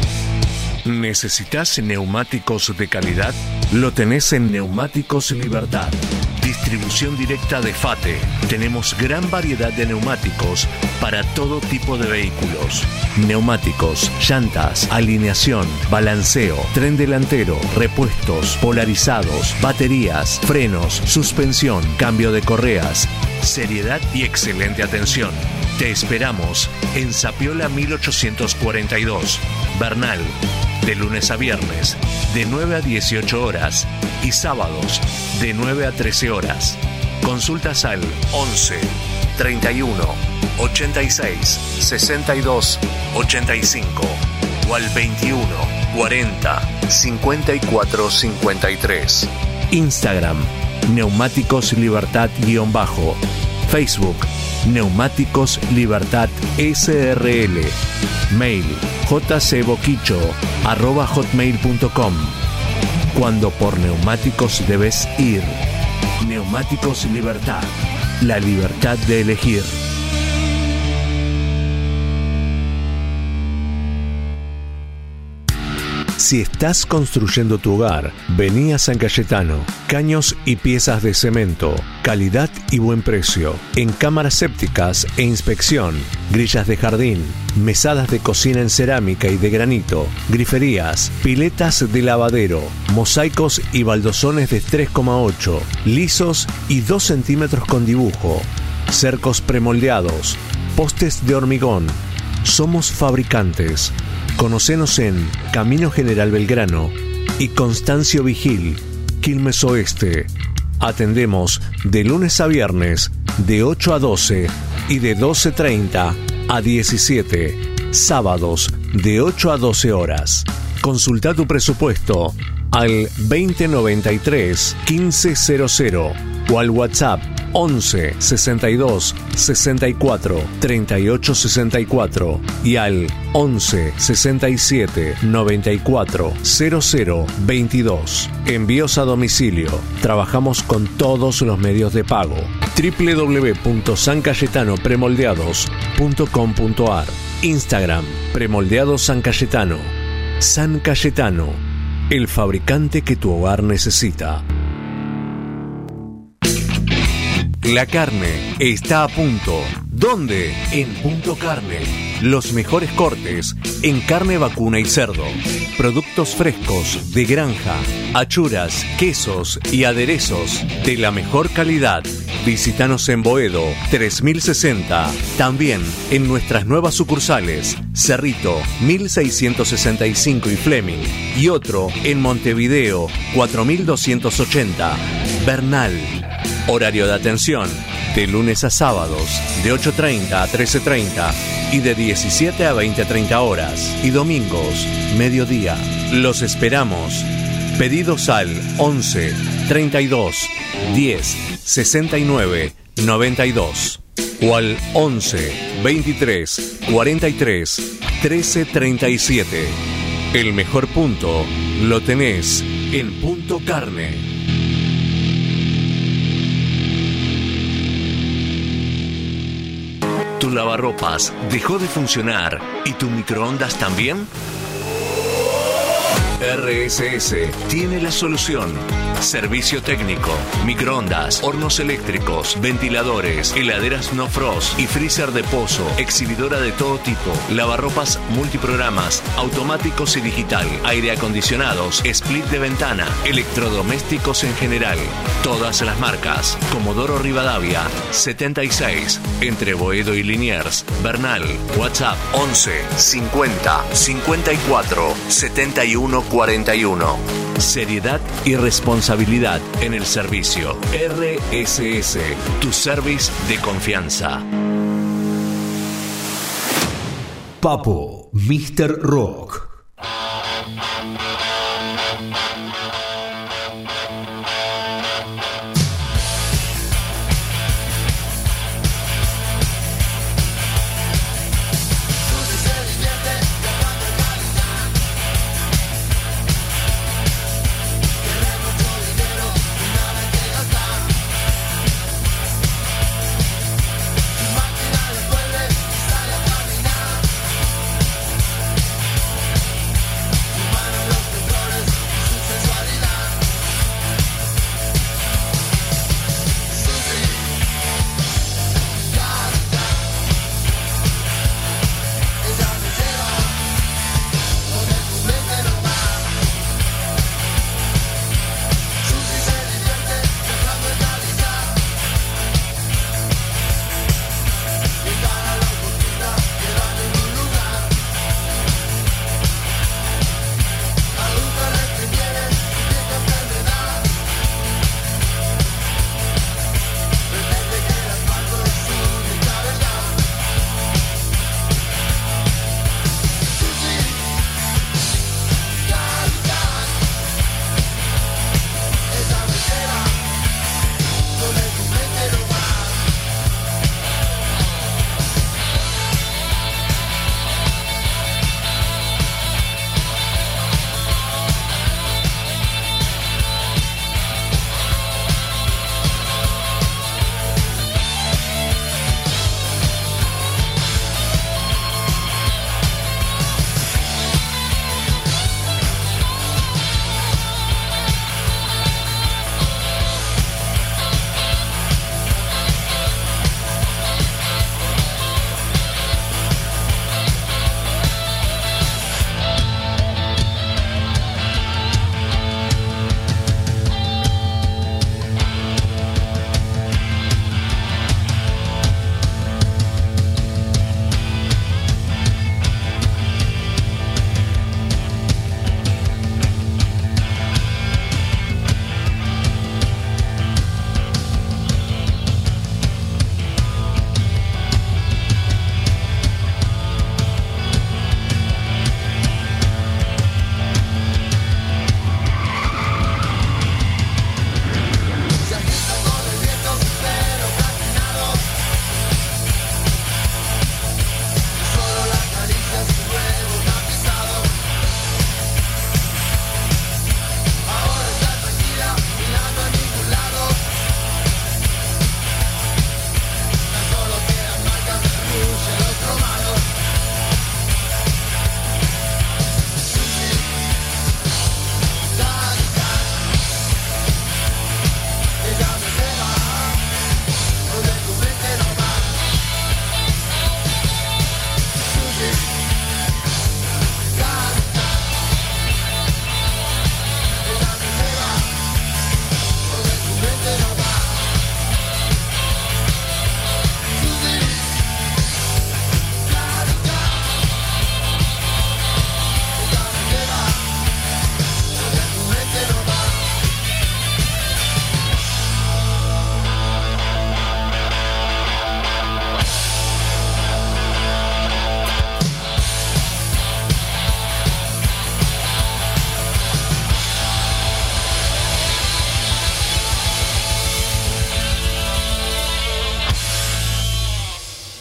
¿Necesitas neumáticos de calidad? Lo tenés en Neumáticos Libertad. Distribución directa de FATE. Tenemos gran variedad de neumáticos para todo tipo de vehículos. Neumáticos, llantas, alineación, balanceo, tren delantero, repuestos, polarizados, baterías, frenos, suspensión, cambio de correas. Seriedad y excelente atención. Te esperamos en Zapiola 1842, Bernal, de lunes a viernes, de 9 a 18 horas y sábados, de 9 a 13 horas. Consultas al 11 31 86 62 85 o al 21 40 54 53. Instagram, Neumáticos Libertad _ Facebook, Neumáticos Libertad SRL. Mail, jcboquicho@hotmail.com. Cuando por neumáticos debes ir. Neumáticos Libertad. La libertad de elegir. Si estás construyendo tu hogar, vení a San Cayetano. Caños y piezas de cemento, calidad y buen precio. En cámaras sépticas e inspección, grillas de jardín, mesadas de cocina en cerámica y de granito, griferías, piletas de lavadero, mosaicos y baldosones de 3,8, lisos y 2 centímetros con dibujo, cercos premoldeados, postes de hormigón. Somos fabricantes. Conocenos en Camino General Belgrano y Constancio Vigil, Quilmes Oeste. Atendemos de lunes a viernes de 8 a 12 y de 12:30 a 17. Sábados de 8 a 12 horas. Consulta tu presupuesto al 2093 1500 o al WhatsApp 11 62 64 38 64 y al 11 67 94 00 22. Envíos a domicilio. Trabajamos con todos los medios de pago. www.sancayetanopremoldeados.com.ar. Instagram Premoldeados San Cayetano. San Cayetano, el fabricante que tu hogar necesita. La carne está a punto. ¿Dónde? En Punto Carne. Los mejores cortes en carne vacuna y cerdo. Productos frescos de granja, achuras, quesos y aderezos de la mejor calidad. Visítanos en Boedo 3060. También en nuestras nuevas sucursales Cerrito 1665 y Fleming. Y otro en Montevideo 4280. Bernal. Horario de atención de lunes a sábados de 8:30 a 13:30 y de 17 a 20:30 horas y domingos mediodía. Los esperamos. Pedidos al 11 32 10 69 92 o al 11 23 43 13 37. El mejor punto lo tenés en Punto Carne. ¿Tu lavarropas dejó de funcionar y tu microondas también? RSS tiene la solución. Servicio técnico, microondas, hornos eléctricos, ventiladores, heladeras no frost y freezer de pozo, exhibidora de todo tipo, lavarropas multiprogramas, automáticos y digital, aire acondicionados, split de ventana, electrodomésticos en general. Todas las marcas. Comodoro Rivadavia 76, entre Boedo y Liniers, Bernal. WhatsApp 11 50 54 71 41. Seriedad y responsabilidad en el servicio. RSS, tu service de confianza. Papo, Mr. Rock.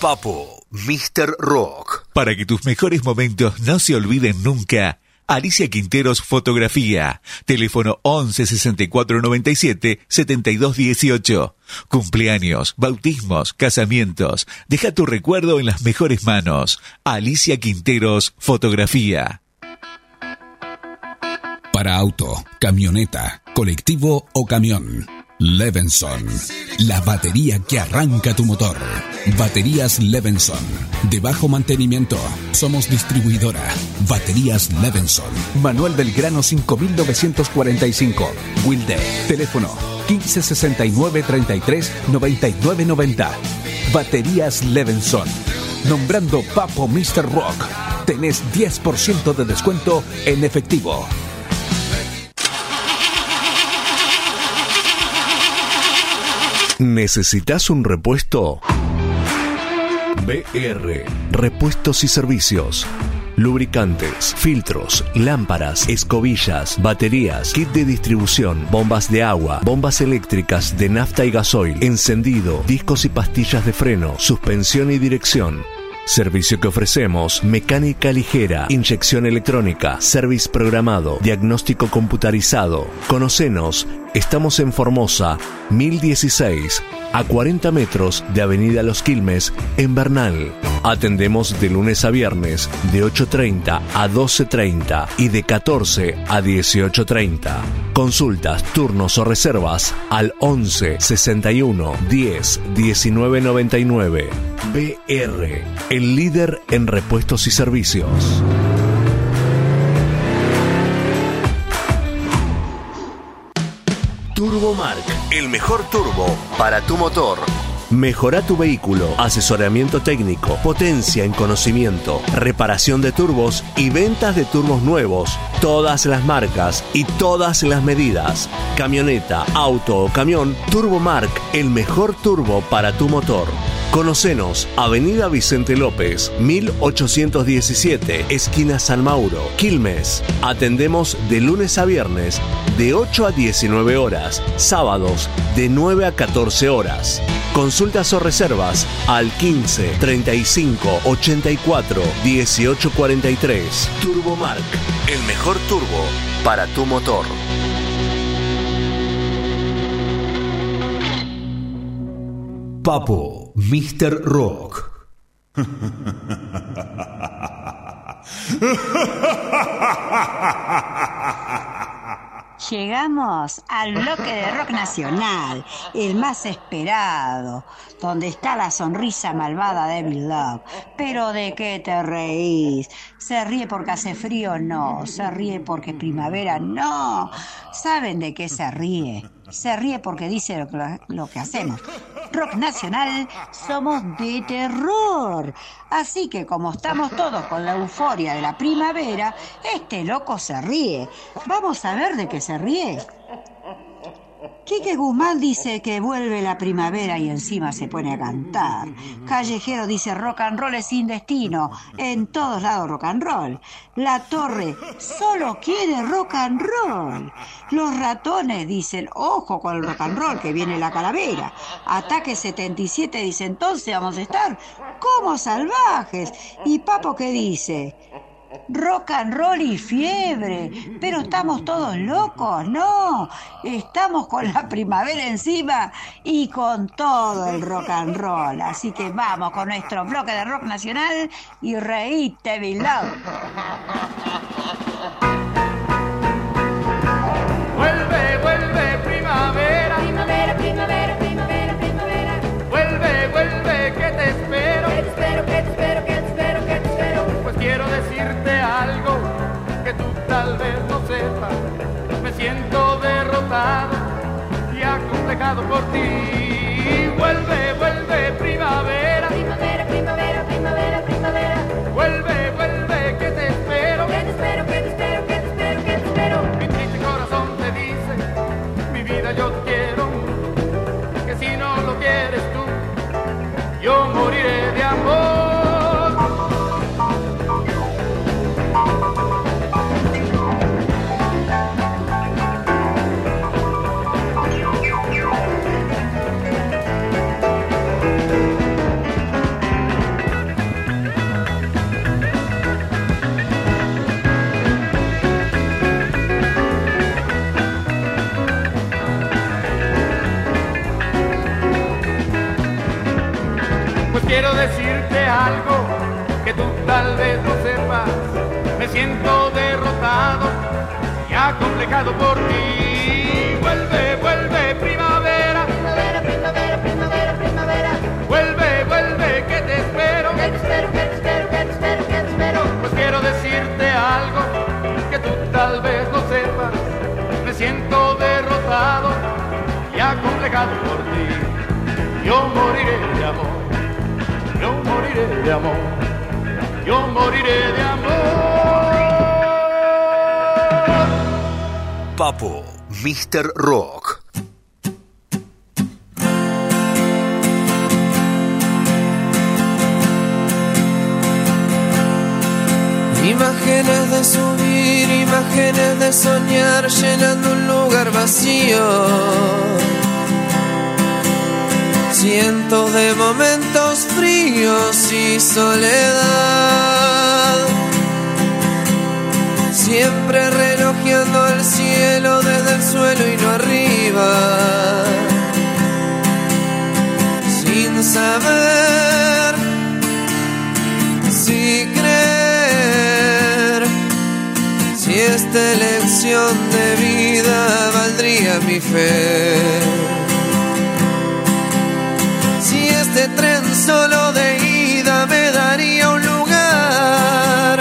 Papo, Mr. Rock. Para que tus mejores momentos no se olviden nunca, Alicia Quinteros Fotografía. Teléfono 11 64 97 72 18. Cumpleaños, bautismos, casamientos. Deja tu recuerdo en las mejores manos. Alicia Quinteros Fotografía. Para auto, camioneta, colectivo o camión. Levenson, la batería que arranca tu motor. Baterías Levenson, de bajo mantenimiento. Somos distribuidora. Baterías Levenson. Manuel Belgrano 5945, Wilde. Teléfono 1569 33 99 90. Baterías Levenson. Nombrando Papo Mr. Rock, tenés 10% de descuento en efectivo. ¿Necesitas un repuesto? BR, repuestos y servicios. Lubricantes, filtros, lámparas, escobillas, baterías, kit de distribución, bombas de agua, bombas eléctricas de nafta y gasoil, encendido, discos y pastillas de freno, suspensión y dirección. Servicio que ofrecemos: mecánica ligera, inyección electrónica, service programado, diagnóstico computarizado. Conocenos, estamos en Formosa, 1016, a 40 metros de Avenida Los Quilmes, en Bernal. Atendemos de lunes a viernes, de 8:30 a 12:30 y de 14 a 18:30. Consultas, turnos o reservas al 11 61 10 19 99. BR, el líder en repuestos y servicios. Turbomark, el mejor turbo para tu motor. Mejora tu vehículo, asesoramiento técnico, potencia en conocimiento, reparación de turbos y ventas de turbos nuevos. Todas las marcas y todas las medidas. Camioneta, auto o camión, Turbomark, el mejor turbo para tu motor. Conocenos, Avenida Vicente López, 1817, esquina San Mauro, Quilmes. Atendemos de lunes a viernes, de 8 a 19 horas, sábados, de 9 a 14 horas. Consultas o reservas al 15 35 84 18 43. Turbomark, el mejor turbo para tu motor. Papo, Mr. Rock. Llegamos al bloque de rock nacional, el más esperado, donde está la sonrisa malvada de Bill Love. Pero ¿de qué te reís? ¿Se ríe porque hace frío? No. ¿Se ríe porque es primavera? No. ¿Saben de qué se ríe? Se ríe porque dice lo que hacemos. Rock nacional, somos de terror. Así que como estamos todos con la euforia de la primavera, este loco se ríe. Vamos a ver de qué se ríe. Quique Guzmán dice que vuelve la primavera y encima se pone a cantar. Callejero dice rock and roll es sin destino. En todos lados rock and roll. La Torre solo quiere rock and roll. Los Ratones dicen ojo con el rock and roll que viene la calavera. Ataque 77 dice entonces vamos a estar como salvajes. ¿Y Papo qué dice? Rock and roll y fiebre, pero estamos todos locos, no, estamos con la primavera encima y con todo el rock and roll, así que vamos con nuestro bloque de rock nacional y reíte, Bill Love. Vuelve, vuelve, primavera, primavera, primavera, primavera, primavera, vuelve, vuelve, que te espero, que te espero, que te espero, que te espero, que te espero, pues quiero decirte algo que tú tal vez no sepas. Me siento derrotado y acomplejado por ti. Vuelve, vuelve, primavera, primavera, primavera, primavera, primavera. Vuelve, vuelve, que te espero, que te espero, que te espero, que te espero, que te espero. Mi triste corazón te dice, mi vida yo te quiero, que si no lo quieres tú, yo moriré de amor. decirte algo que tú tal vez no sepas. Me siento derrotado y acomplejado por ti. Vuelve, vuelve, primavera. Primavera, primavera, primavera, primavera. Vuelve, vuelve, que te espero. Que te espero, que te espero, que te espero, que te espero. Pues quiero decirte algo que tú tal vez no sepas. Me siento derrotado y acomplejado por ti. Yo moriré de amor. Yo moriré de amor. Yo moriré de amor. Papo, Mr. Rock. Imágenes de subir, imágenes de soñar, llenando un lugar vacío. Cientos de momentos fríos y soledad. Siempre relojeando el cielo desde el suelo y no arriba. Sin saber si creer, si esta elección de vida valdría mi fe. Si este tren solo de ida me daría un lugar.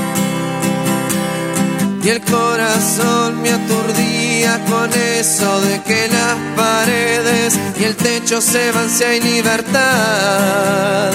Y el corazón me aturdía con eso de que las paredes y el techo se van si hay libertad.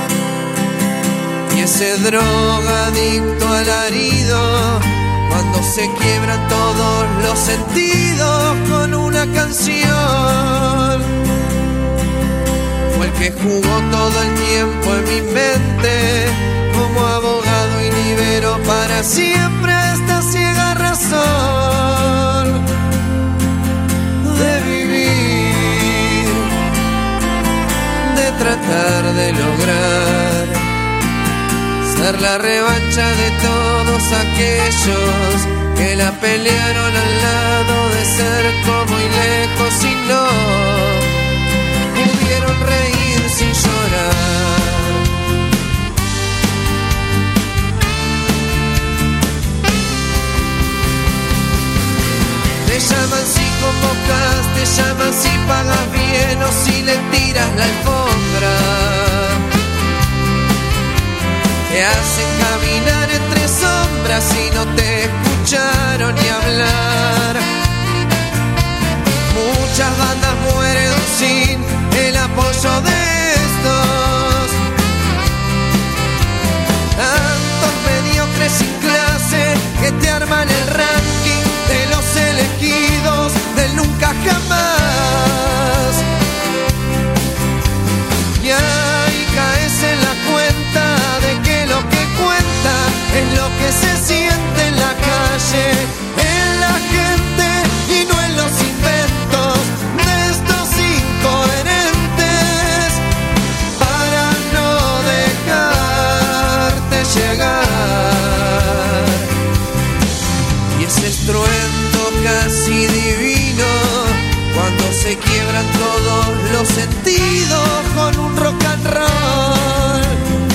Y ese drogadicto alarido, cuando se quiebran todos los sentidos con una canción. Fue el que jugó todo el tiempo en mi mente, como abogado y libero para siempre esta ciega razón de vivir, de tratar de lograr ser la revancha de todos aquellos que la pelearon al lado de cerca muy lejos y no pudieron reír sin llorar. Te llaman si convocas, te llaman si pagas bien o si le tiras la alfombra. Te hacen caminar entre sombras y no te escucharon ni hablar. Muchas bandas mueren sin el apoyo de estos. Tantos mediocres sin clase que te arman el ranking de los elegidos del nunca jamás. Y ahí caes en la cuenta de que lo que cuenta es lo que se siente en la calle, en la gente y no en los inventos de estos incoherentes para no dejarte llegar. Y ese estruendo casi divino, cuando se quiebran todos los sentidos con un rock and roll,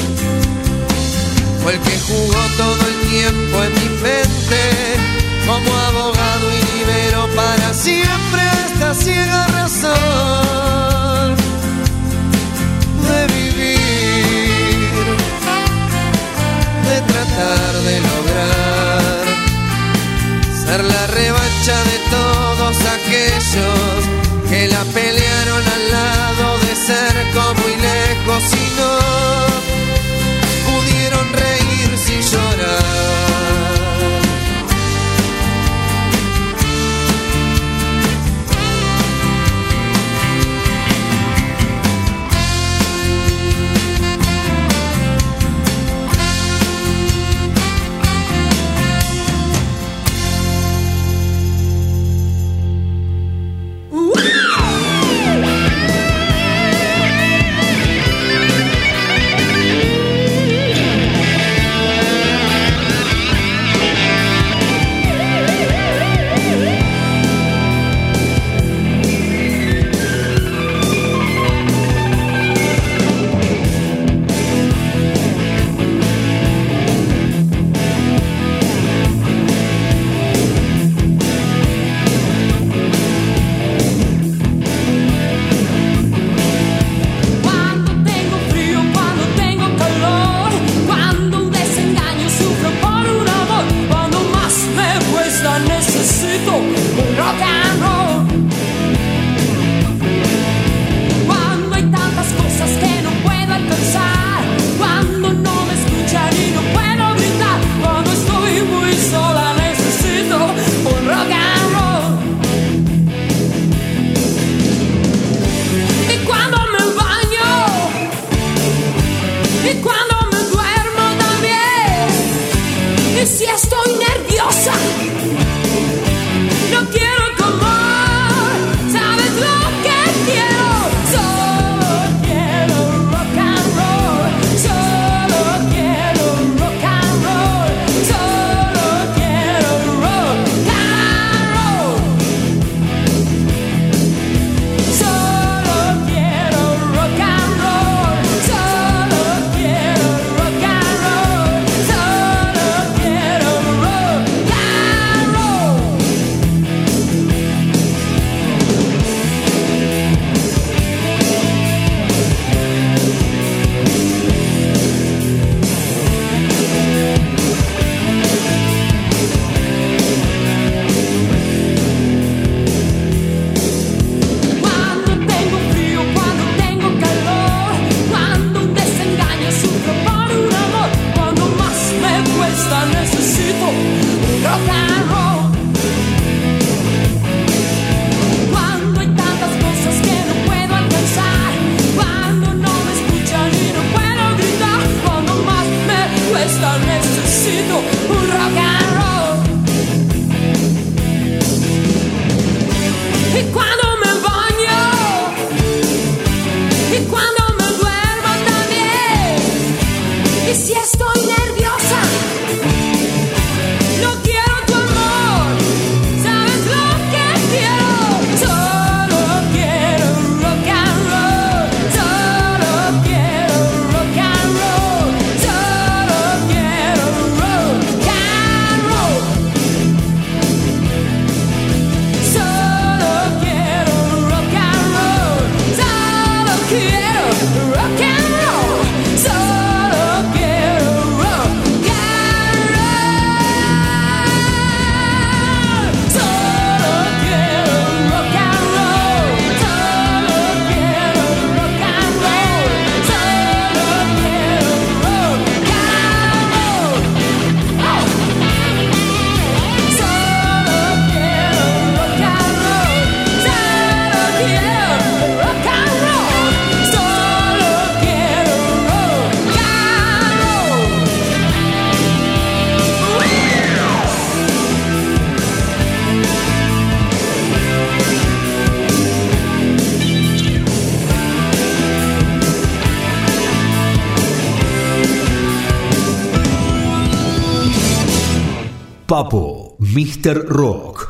fue el que jugó todo el tiempo en mi mente, como abogado y libero para siempre esta ciega razón de vivir, de tratar de lograr ser la revancha de todos aquellos que la pelearon al lado de ser Papo, Mr. Rock.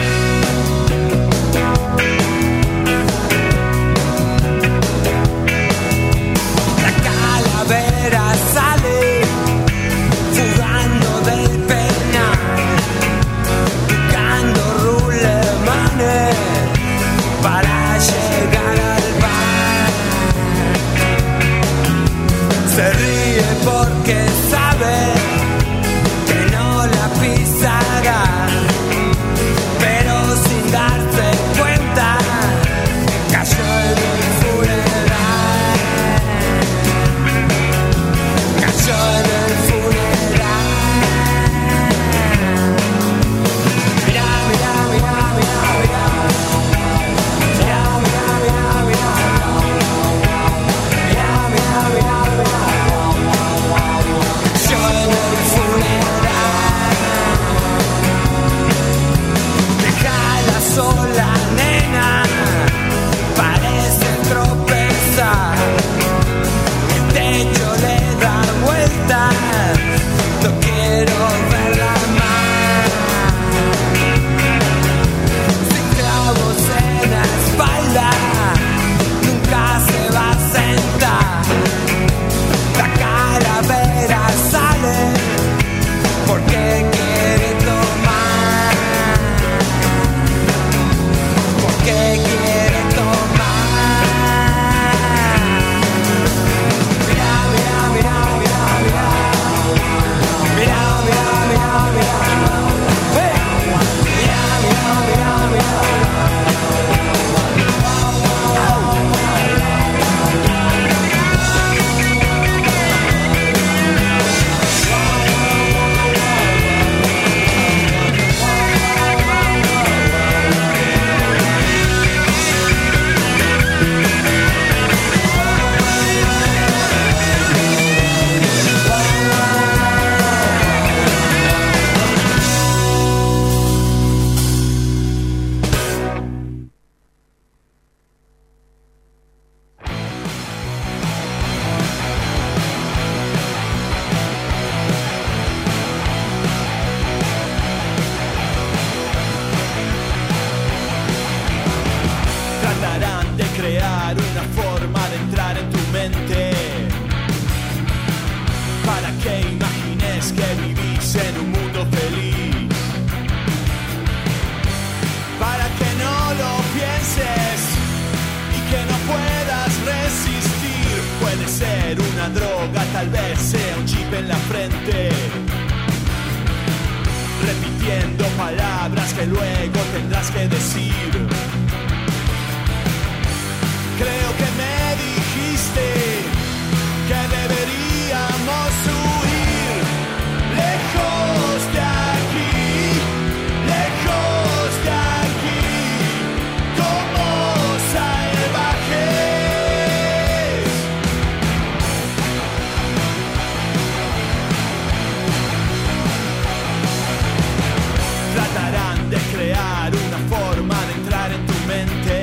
La calavera sale jugando del penal, buscando rulemanes para llegar al bar. Se ríe porque sabe que no la pisará, pero sin darse cuenta cayó en el funeral, cayó en el funeral. Mirá, mirá, mirá, mirá, mirá, mirá, mirá, mirá, mirá, mirá, mirá, mirá, mirá. Cayó en el funeral. Déjala sola, nena, parece tropezar. El techo le da vueltas, no quiero verla más. Sin clavos en la espalda, nunca se va a sentar. La calavera sale porque quiere tomar, porque quiere tomar. Mirá, mirá, mirá, mirá, mirá, mirá, mirá, mirá, mirá, hey. Mirá, mirá, mirá, mirá. Tratarán de crear una forma de entrar en tu mente para que imagines que vivís en un mundo feliz, para que no lo pienses y que no puedas resistir. Puede ser una droga, tal vez sea un chip en la frente, repitiendo palabras que luego tendrás que decir. Creo que me dijiste que deberíamos huir lejos de aquí, lejos de aquí, como salvajes. Tratarán de crear una forma de entrar en tu mente,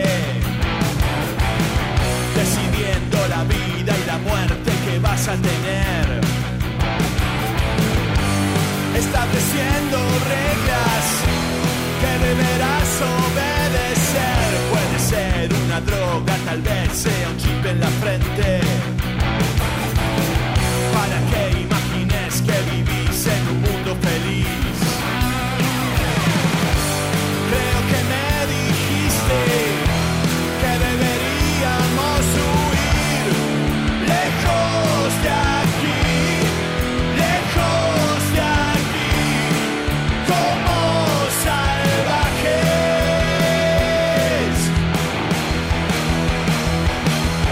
decidiendo la vida y la muerte que vas a tener, estableciendo reglas que deberás obedecer. Puede ser una droga, tal vez sea un chip en la frente, para que imagines que vivís en un mundo feliz. Creo que me dijiste que deberíamos huir lejos de aquí, lejos de aquí, como salvajes.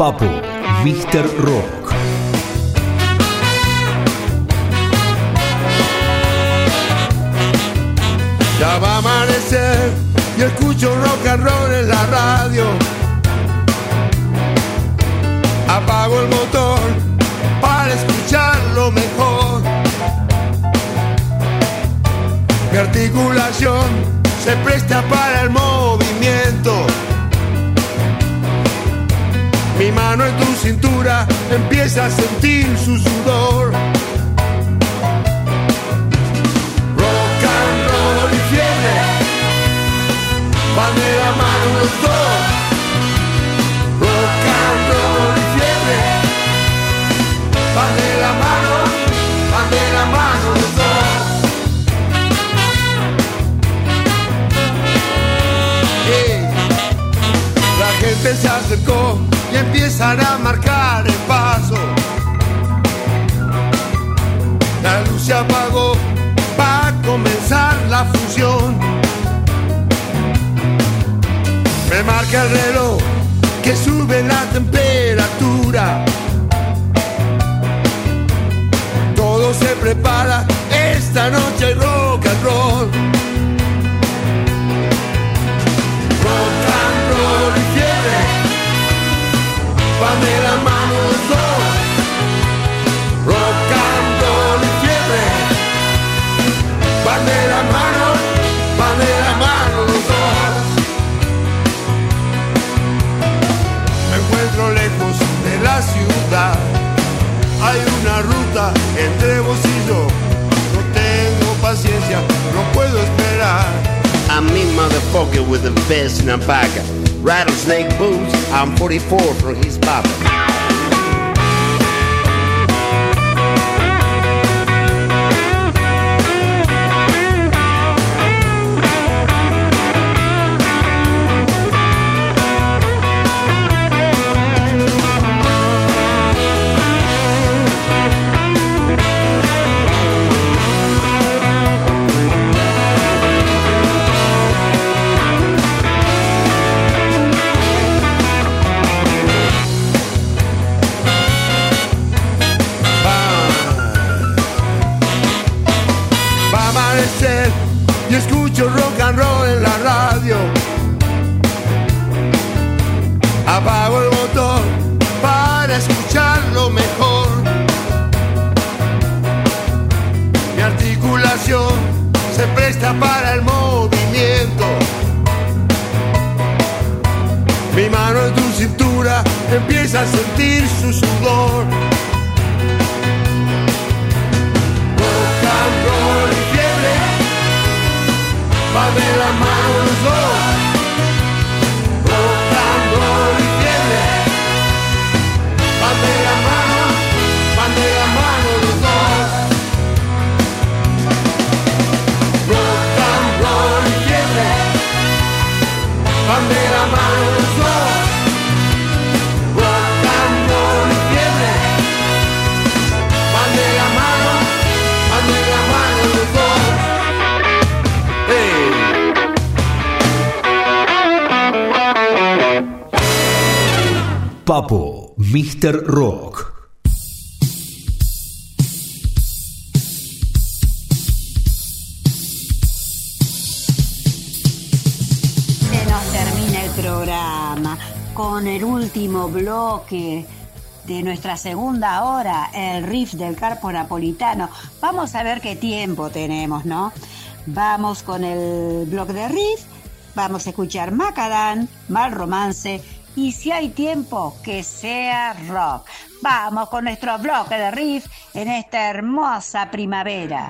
Papo, Mr. Rock. Ya va a amanecer y escucho rock and roll en la radio. Apago el motor para escucharlo mejor. Mi articulación se presta para el movimiento. Mi mano en tu cintura empieza a sentir su sudor. Rock and roll y fiebre van de la mano los dos. Rock and roll y fiebre van de la mano los dos. La gente se acercó y empiezan a marcar el paso. La luz se apagó, va a comenzar la función. Me marca el reloj que sube la temperatura. Todo se prepara, esta noche hay rock and roll. Rock and roll y fiebre van de la mano los dos. Rock and roll y fiebre van de la mano los dos. Me encuentro lejos de la ciudad. Hay una ruta entre vos y yo. No tengo paciencia, no puedo esperar. I'm me motherfucker with the best in a bag. Rattlesnake boots, I'm 44 for his papa. Y escucho rock and roll en la radio. Apago el motor para escucharlo mejor. Mi articulación se presta para el movimiento. Mi mano en tu cintura empieza a sentir su sudor. Rock and roll y fiebre va de la mano los dos. Rock and roll y fiebre van de la mano los dos. Rock and roll y fiebre van de la mano los dos. Rock and roll y fiebre van de la mano los dos. Papo, Mr. Rock. Se nos termina el programa con el último bloque de nuestra segunda hora, el riff del Carpo Napolitano. Vamos a ver qué tiempo tenemos, ¿no? Vamos con el bloque de riff, vamos a escuchar Macadán, Mal Romance, y si hay tiempo, que sea rock. Vamos con nuestro bloque de riff en esta hermosa primavera.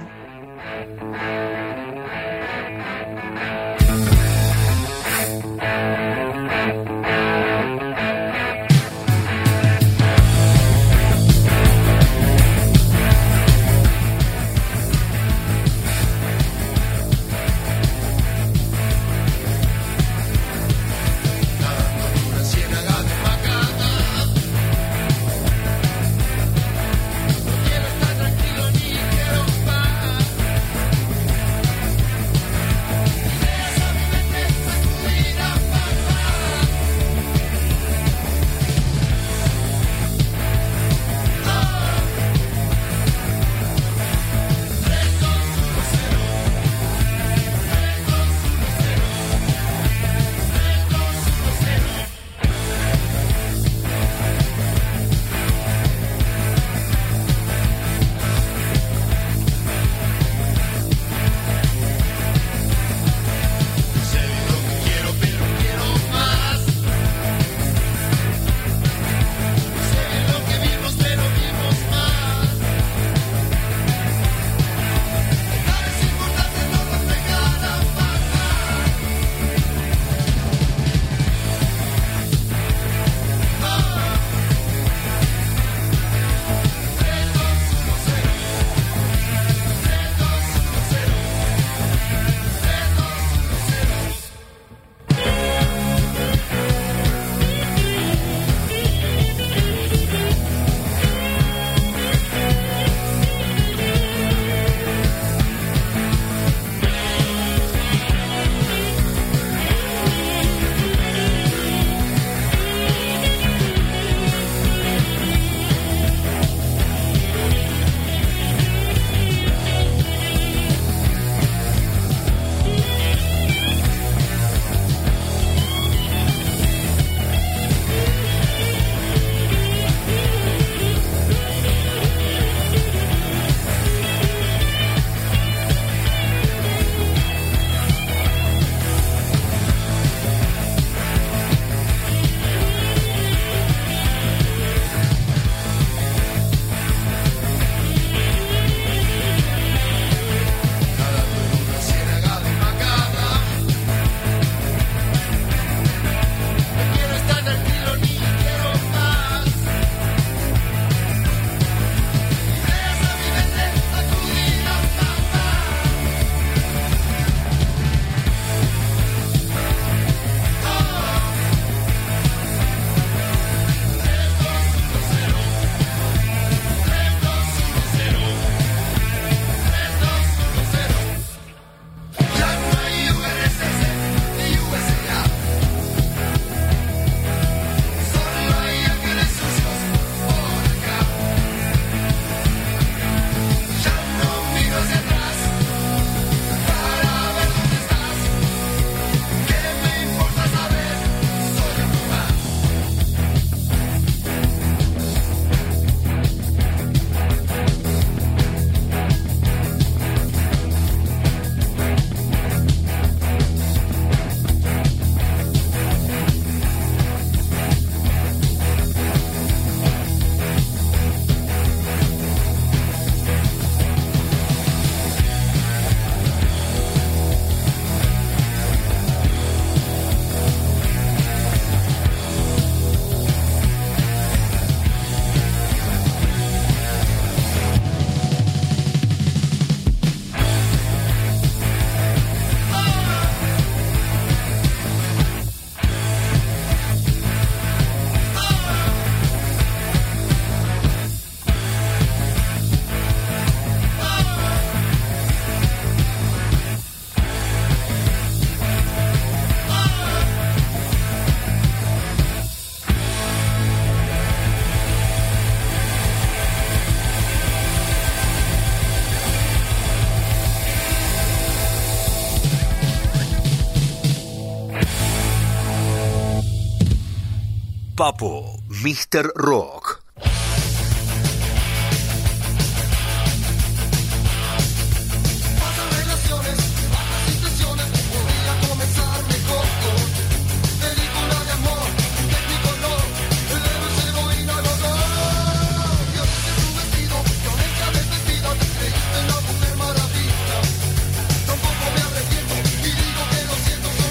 Papo, Mr. Rock.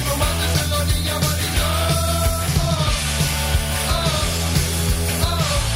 Oh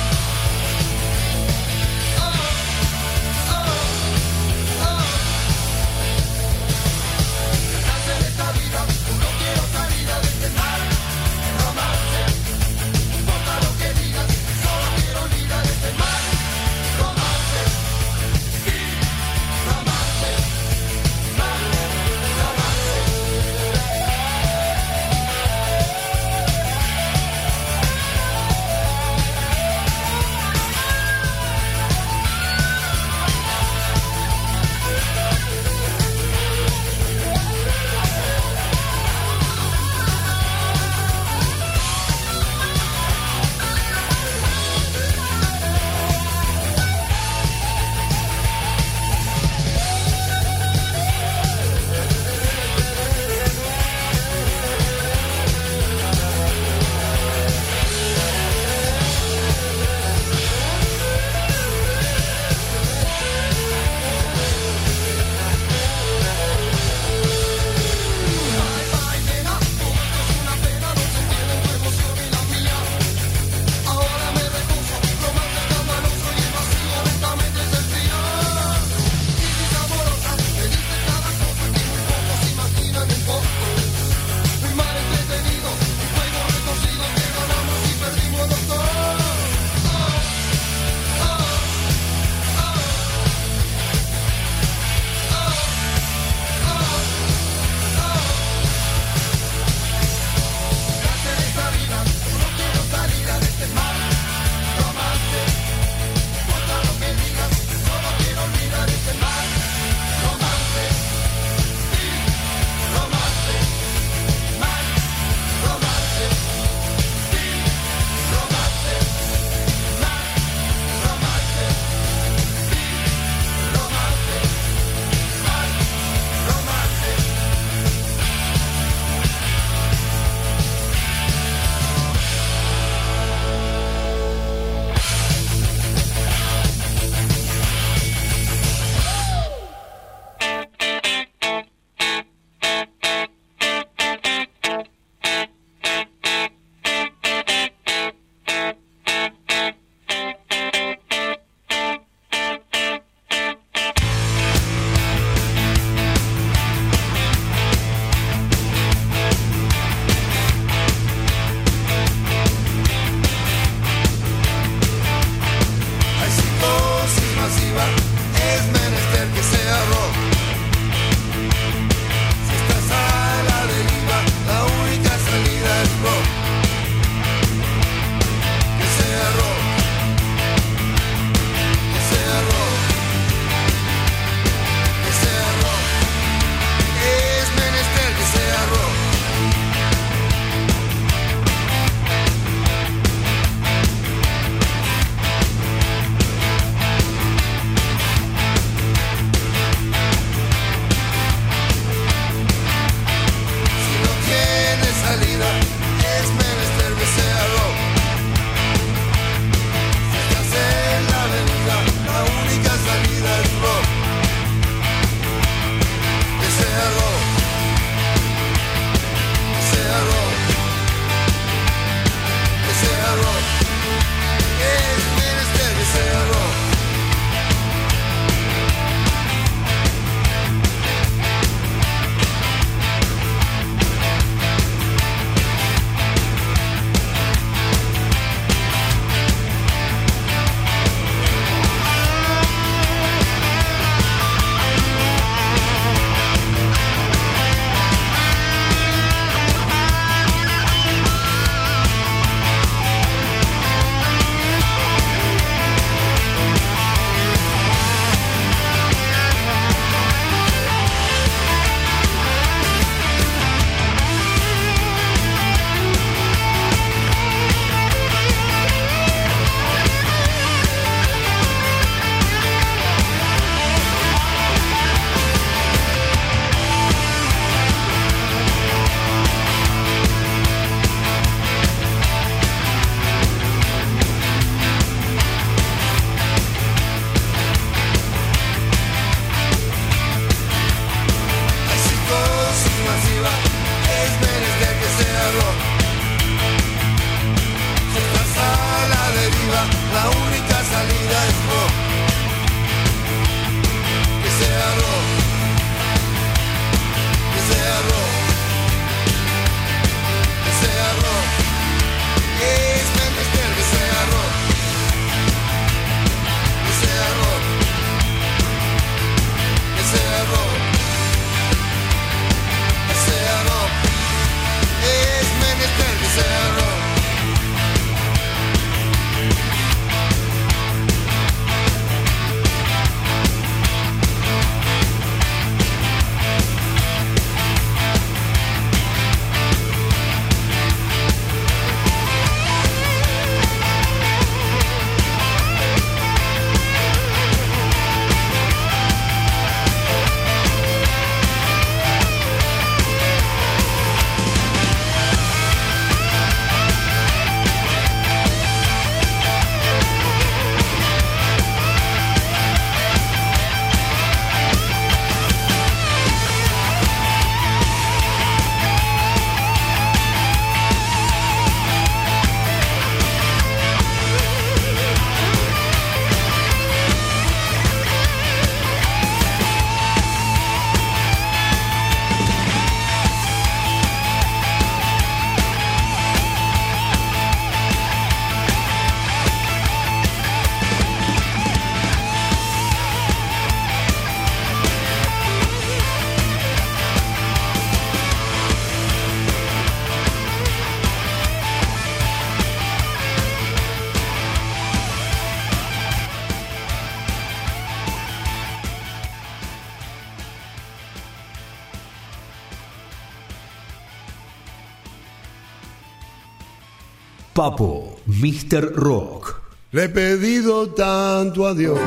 Papo, Mr. Rock. Le he pedido tanto a Dios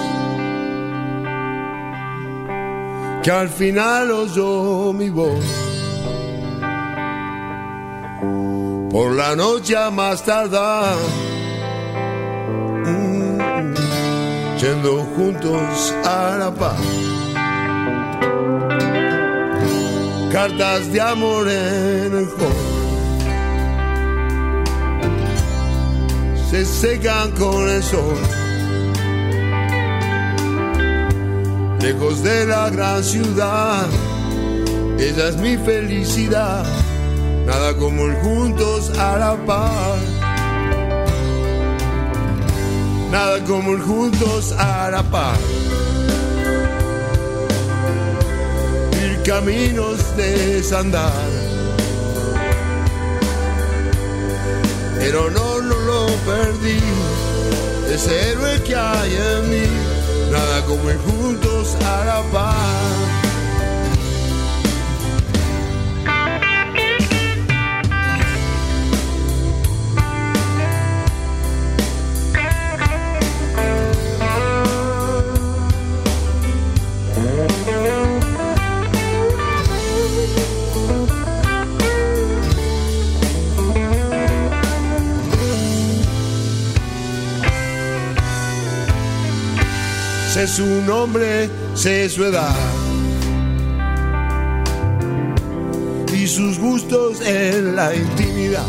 que al final oyó mi voz. Por la noche a más tardar, yendo juntos a la paz. Cartas de amor en el hall se secan con el sol. Lejos de la gran ciudad, ella es mi felicidad. Nada como el juntos a la par. Nada como el juntos a la par. Ir caminos de desandar. Pero no lo perdí, ese héroe que hay en mí. Nada como ir juntos a la paz. Sé su nombre, sé su edad y sus gustos en la intimidad.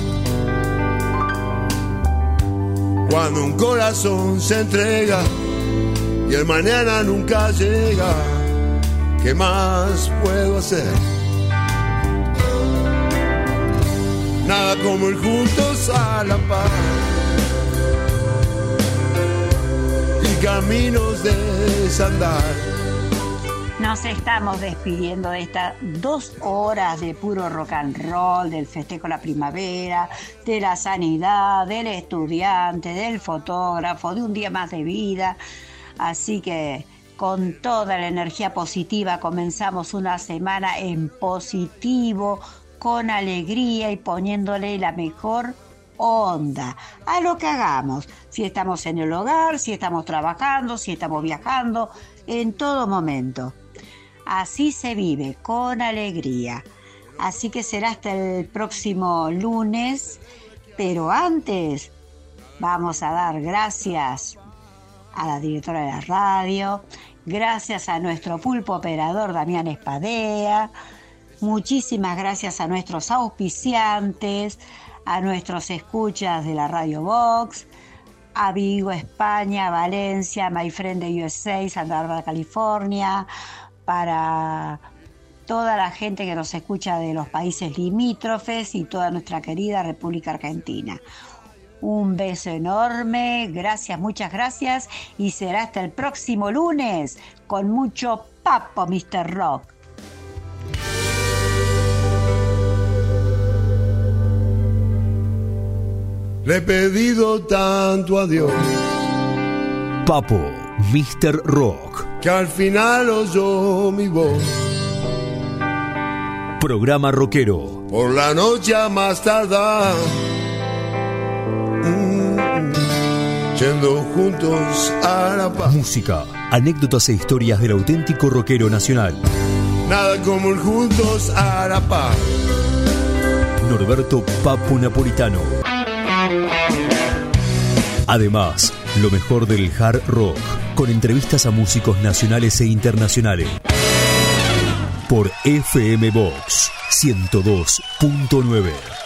Cuando un corazón se entrega y el mañana nunca llega, ¿qué más puedo hacer? Nada como ir juntos a la paz. Caminos de desandar. Nos estamos despidiendo de estas 2 horas de puro rock and roll, del festejo de la primavera, de la sanidad, del estudiante, del fotógrafo, de un día más de vida. Así que con toda la energía positiva comenzamos una semana en positivo, con alegría y poniéndole la mejor onda a lo que hagamos, si estamos en el hogar, si estamos trabajando, si estamos viajando, en todo momento. Así se vive, con alegría. Así que será hasta el próximo lunes, pero antes vamos a dar gracias a la directora de la radio, gracias a nuestro pulpo operador Damián Espadea, muchísimas gracias a nuestros auspiciantes, a nuestros escuchas de la Radio Box, a Vigo, España, Valencia, My Friend de USA, Santa Bárbara, California, para toda la gente que nos escucha de los países limítrofes y toda nuestra querida República Argentina. Un beso enorme, gracias, muchas gracias, y será hasta el próximo lunes con mucho papo, Mr. Rock. Le he pedido tanto a Dios, Papo, Mr. Rock, que al final oyó mi voz. Programa rockero. Por la noche a más tardar, yendo juntos a la paz. Música, anécdotas e historias del auténtico rockero nacional. Nada como ir juntos a la paz. Norberto Papo Napolitano. Además, lo mejor del hard rock, con entrevistas a músicos nacionales e internacionales. Por FM Box 102.9.